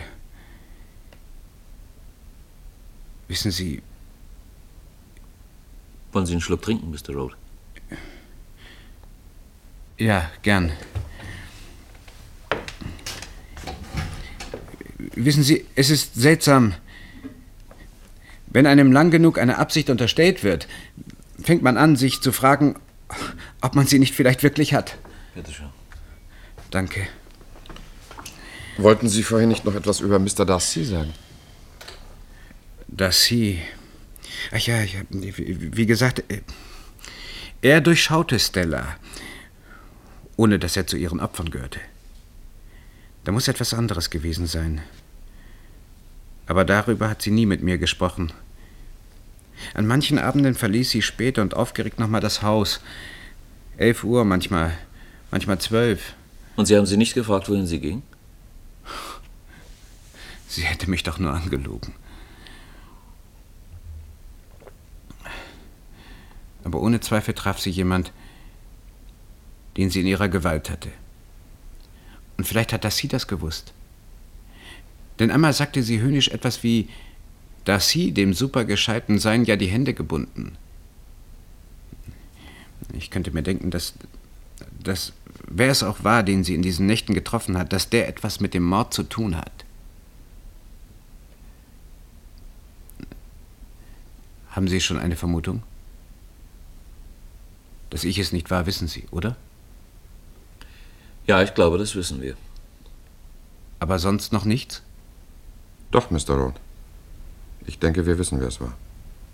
Wissen Sie... Wollen Sie einen Schluck trinken, Mister Road? Ja, gern. Wissen Sie, es ist seltsam. Wenn einem lang genug eine Absicht unterstellt wird, fängt man an, sich zu fragen, ob man sie nicht vielleicht wirklich hat. Bitte schön. Danke. Wollten Sie vorhin nicht noch etwas über Mister Darcy sagen? Darcy... Ach ja, ja, wie gesagt, er durchschaute Stella, ohne dass er zu ihren Opfern gehörte. Da muss etwas anderes gewesen sein. Aber darüber hat sie nie mit mir gesprochen. An manchen Abenden verließ sie spät und aufgeregt nochmal das Haus. Elf Uhr, manchmal, manchmal zwölf. Und Sie haben sie nicht gefragt, wohin sie ging? Sie hätte mich doch nur angelogen. Aber ohne Zweifel traf sie jemand, den sie in ihrer Gewalt hatte. Und vielleicht hat Darcy das gewusst. Denn einmal sagte sie höhnisch etwas wie, Darcy, dem Supergescheiten, seien ja die Hände gebunden. Ich könnte mir denken, dass, dass, wer es auch war, den sie in diesen Nächten getroffen hat, dass der etwas mit dem Mord zu tun hat. Haben Sie schon eine Vermutung? Dass ich es nicht war, wissen Sie, oder? Ja, ich glaube, das wissen wir. Aber sonst noch nichts? Doch, Mister Road. Ich denke, wir wissen, wer es war.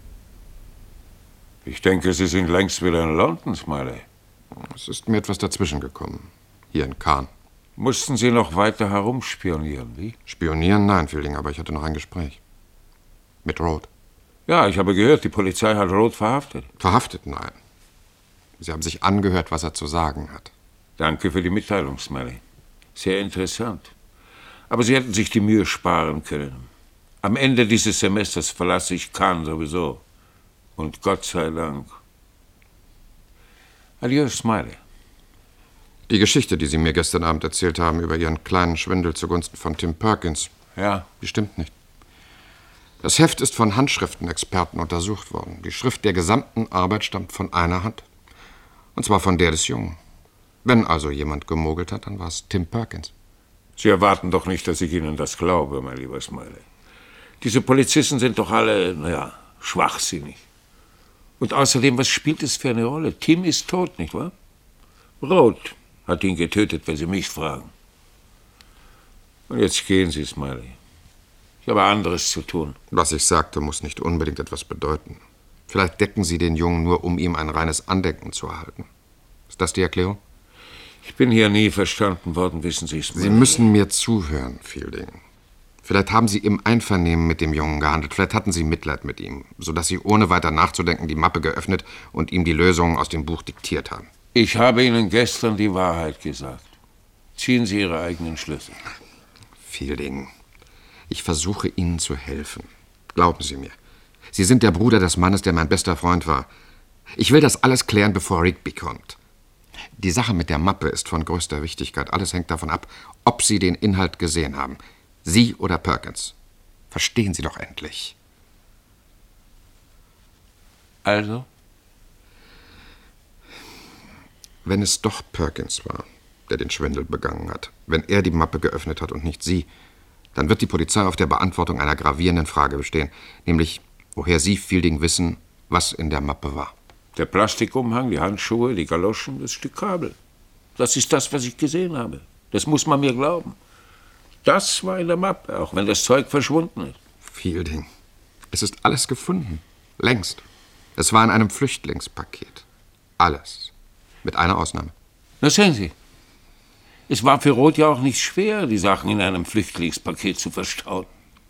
Ich denke, Sie sind längst wieder in London, Smiley. Es ist mir etwas dazwischen gekommen. Hier in Cannes. Mussten Sie noch weiter herumspionieren, wie? Spionieren? Nein, Fielding, aber ich hatte noch ein Gespräch. Mit Road. Ja, ich habe gehört, die Polizei hat Road verhaftet. Verhaftet? Nein. Sie haben sich angehört, was er zu sagen hat. Danke für die Mitteilung, Smiley. Sehr interessant. Aber Sie hätten sich die Mühe sparen können. Am Ende dieses Semesters verlasse ich Cannes sowieso. Und Gott sei Dank. Adieu, Smiley. Die Geschichte, die Sie mir gestern Abend erzählt haben über Ihren kleinen Schwindel zugunsten von Tim Perkins, ja, die stimmt nicht. Das Heft ist von Handschriftenexperten untersucht worden. Die Schrift der gesamten Arbeit stammt von einer Hand. Und zwar von der des Jungen. Wenn also jemand gemogelt hat, dann war es Tim Perkins. Sie erwarten doch nicht, dass ich Ihnen das glaube, mein lieber Smiley. Diese Polizisten sind doch alle, naja, schwachsinnig. Und außerdem, was spielt es für eine Rolle? Tim ist tot, nicht wahr? Roth hat ihn getötet, wenn Sie mich fragen. Und jetzt gehen Sie, Smiley. Ich habe anderes zu tun. Was ich sagte, muss nicht unbedingt etwas bedeuten. Vielleicht decken Sie den Jungen nur, um ihm ein reines Andenken zu erhalten. Ist das die Erklärung? Ich bin hier nie verstanden worden, wissen Sie, Smiley. Sie müssen mir zuhören, Fielding. Vielleicht haben Sie im Einvernehmen mit dem Jungen gehandelt. Vielleicht hatten Sie Mitleid mit ihm, sodass Sie ohne weiter nachzudenken die Mappe geöffnet und ihm die Lösungen aus dem Buch diktiert haben. Ich habe Ihnen gestern die Wahrheit gesagt. Ziehen Sie Ihre eigenen Schlüsse. Fielding, ich versuche Ihnen zu helfen. Glauben Sie mir. Sie sind der Bruder des Mannes, der mein bester Freund war. Ich will das alles klären, bevor Rigby kommt. Die Sache mit der Mappe ist von größter Wichtigkeit. Alles hängt davon ab, ob Sie den Inhalt gesehen haben. Sie oder Perkins. Verstehen Sie doch endlich. Also? Wenn es doch Perkins war, der den Schwindel begangen hat, wenn er die Mappe geöffnet hat und nicht Sie, dann wird die Polizei auf der Beantwortung einer gravierenden Frage bestehen, nämlich, woher Sie, Fielding, wissen, was in der Mappe war. Der Plastikumhang, die Handschuhe, die Galoschen, das Stück Kabel. Das ist das, was ich gesehen habe. Das muss man mir glauben. Das war in der Mappe, auch wenn das Zeug verschwunden ist. Fielding, es ist alles gefunden. Längst. Es war in einem Flüchtlingspaket. Alles. Mit einer Ausnahme. Na, sehen Sie. Es war für Roth ja auch nicht schwer, die Sachen in einem Flüchtlingspaket zu verstauen.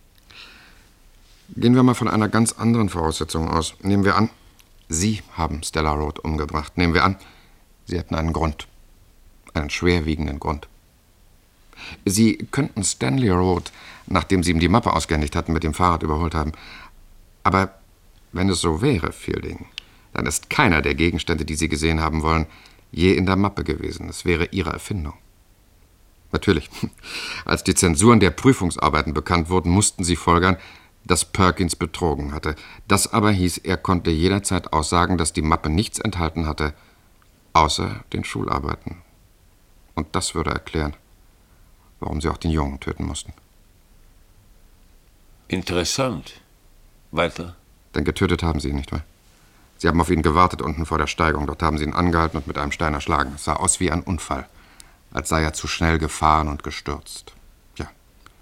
Gehen wir mal von einer ganz anderen Voraussetzung aus. Nehmen wir an, Sie haben Stella Roth umgebracht. Nehmen wir an, Sie hätten einen Grund. Einen schwerwiegenden Grund. Sie könnten Stanley Roth, nachdem Sie ihm die Mappe ausgehändigt hatten, mit dem Fahrrad überholt haben. Aber wenn es so wäre, Fielding, dann ist keiner der Gegenstände, die Sie gesehen haben wollen, je in der Mappe gewesen. Es wäre Ihre Erfindung. Natürlich, als die Zensuren der Prüfungsarbeiten bekannt wurden, mussten Sie folgern, dass Perkins betrogen hatte. Das aber hieß, er konnte jederzeit aussagen, dass die Mappe nichts enthalten hatte, außer den Schularbeiten. Und das würde erklären, warum Sie auch den Jungen töten mussten. Interessant. Weiter? Denn getötet haben Sie ihn, nicht wahr? Sie haben auf ihn gewartet unten vor der Steigung. Dort haben Sie ihn angehalten und mit einem Stein erschlagen. Es sah aus wie ein Unfall, als sei er zu schnell gefahren und gestürzt. Ja.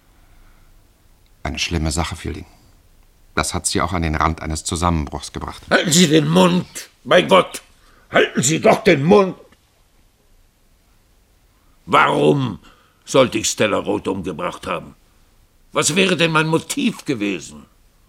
Eine schlimme Sache, Fielding. Das hat Sie auch an den Rand eines Zusammenbruchs gebracht. Halten Sie den Mund! Mein Gott! Halten Sie doch den Mund! Warum sollte ich Stella Roth umgebracht haben? Was wäre denn mein Motiv gewesen?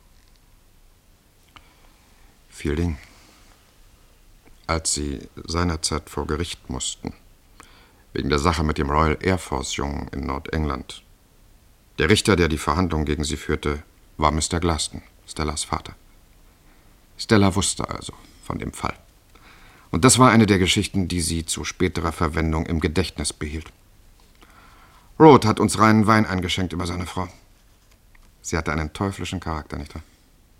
Fielding, als Sie seinerzeit vor Gericht mussten, wegen der Sache mit dem Royal Air Force-Jungen in Nordengland. Der Richter, der die Verhandlung gegen Sie führte, war Mister Glaston, Stellas Vater. Stella wusste also von dem Fall. Und das war eine der Geschichten, die sie zu späterer Verwendung im Gedächtnis behielt. Roth hat uns reinen Wein eingeschenkt über seine Frau. Sie hatte einen teuflischen Charakter, nicht wahr?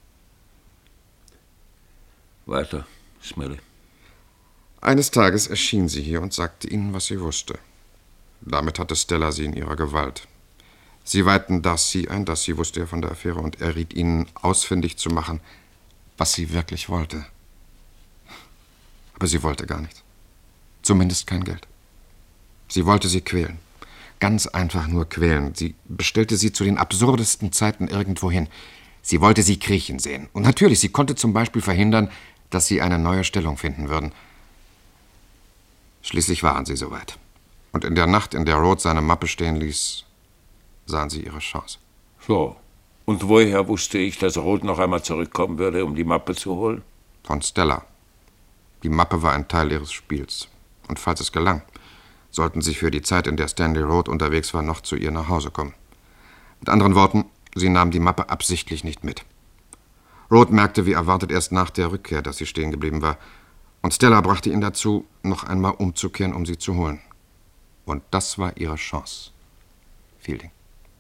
Weiter, Smelly. Eines Tages erschien sie hier und sagte ihnen, was sie wusste. Damit hatte Stella sie in ihrer Gewalt. Sie weihten Darcy ein, Darcy wusste ja von der Affäre, und er riet ihnen, ausfindig zu machen, was sie wirklich wollte. Aber sie wollte gar nichts. Zumindest kein Geld. Sie wollte sie quälen. Ganz einfach nur quälen. Sie bestellte sie zu den absurdesten Zeiten irgendwohin. Sie wollte sie kriechen sehen. Und natürlich, sie konnte zum Beispiel verhindern, dass sie eine neue Stellung finden würden. Schließlich waren sie soweit. Und in der Nacht, in der Roth seine Mappe stehen ließ, sahen sie ihre Chance. So. Und woher wusste ich, dass Roth noch einmal zurückkommen würde, um die Mappe zu holen? Von Stella. Die Mappe war ein Teil ihres Spiels. Und falls es gelang, sollten sie für die Zeit, in der Stanley Roth unterwegs war, noch zu ihr nach Hause kommen. Mit anderen Worten, sie nahm die Mappe absichtlich nicht mit. Roth merkte wie erwartet erst nach der Rückkehr, dass sie stehen geblieben war. Und Stella brachte ihn dazu, noch einmal umzukehren, um sie zu holen. Und das war ihre Chance. Fielding.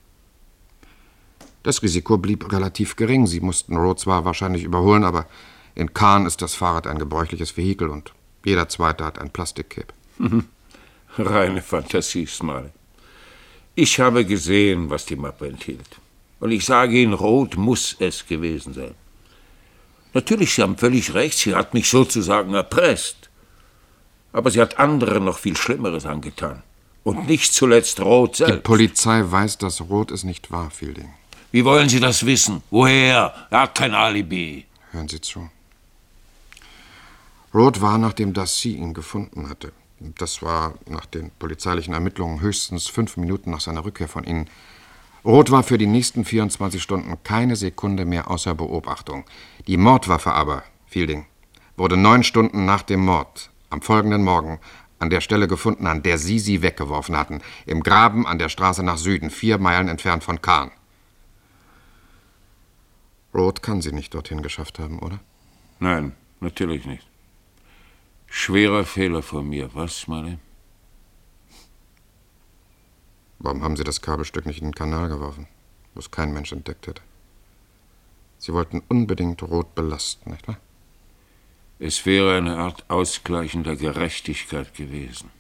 Das Risiko blieb relativ gering. Sie mussten Roth zwar wahrscheinlich überholen, aber in Caen ist das Fahrrad ein gebräuchliches Vehikel und jeder Zweite hat ein Plastikcape. Reine Fantasie, Smiley. Ich habe gesehen, was die Mappe enthielt. Und ich sage Ihnen, Roth muss es gewesen sein. Natürlich, Sie haben völlig recht, sie hat mich sozusagen erpresst. Aber sie hat anderen noch viel Schlimmeres angetan. Und nicht zuletzt Roth selbst. Die Polizei weiß, dass Roth es nicht war, Fielding. Wie wollen Sie das wissen? Woher? Er hat kein Alibi. Hören Sie zu. Roth war, nachdem Darcy ihn gefunden hatte. Das war nach den polizeilichen Ermittlungen höchstens fünf Minuten nach seiner Rückkehr von Ihnen. Roth war für die nächsten vierundzwanzig Stunden keine Sekunde mehr außer Beobachtung. Die Mordwaffe aber, Fielding, wurde neun Stunden nach dem Mord, am folgenden Morgen, an der Stelle gefunden, an der Sie sie weggeworfen hatten, im Graben an der Straße nach Süden, vier Meilen entfernt von Caen. Roth kann sie nicht dorthin geschafft haben, oder? Nein, natürlich nicht. Schwerer Fehler von mir, was, meine? Warum haben Sie das Kabelstück nicht in den Kanal geworfen, wo es kein Mensch entdeckt hätte? Sie wollten unbedingt Roth belasten, nicht wahr? Es wäre eine Art ausgleichender Gerechtigkeit gewesen.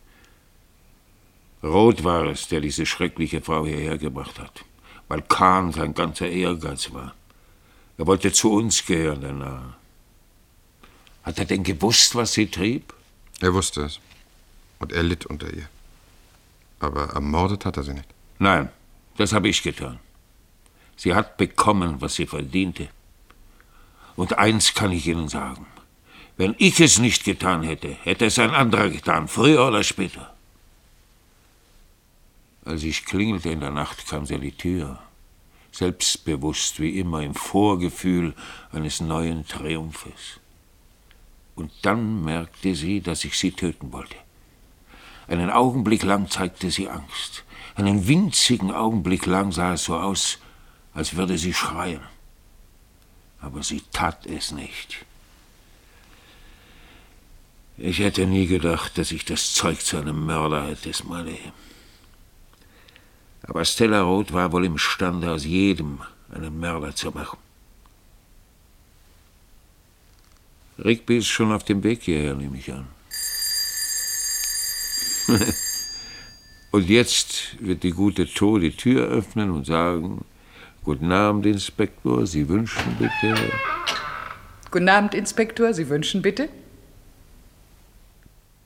Roth war es, der diese schreckliche Frau hierher gebracht hat, weil Caen sein ganzer Ehrgeiz war. Er wollte zu uns gehören, der Narr. Hat er denn gewusst, was sie trieb? Er wusste es. Und er litt unter ihr. Aber ermordet hat er sie nicht. Nein, das habe ich getan. Sie hat bekommen, was sie verdiente. Und eins kann ich Ihnen sagen. Wenn ich es nicht getan hätte, hätte es ein anderer getan, früher oder später. Als ich klingelte in der Nacht, kam sie an die Tür. Selbstbewusst wie immer, im Vorgefühl eines neuen Triumphes. Und dann merkte sie, dass ich sie töten wollte. Einen Augenblick lang zeigte sie Angst. Einen winzigen Augenblick lang sah es so aus, als würde sie schreien. Aber sie tat es nicht. Ich hätte nie gedacht, dass ich das Zeug zu einem Mörder hätte, Smiley. Aber Stella Roth war wohl imstande, aus jedem einen Mörder zu machen. Rigby ist schon auf dem Weg hierher, nehme ich an. Und jetzt wird die gute To die Tür öffnen und sagen: Guten Abend, Inspektor, Sie wünschen bitte... Guten Abend, Inspektor, Sie wünschen bitte...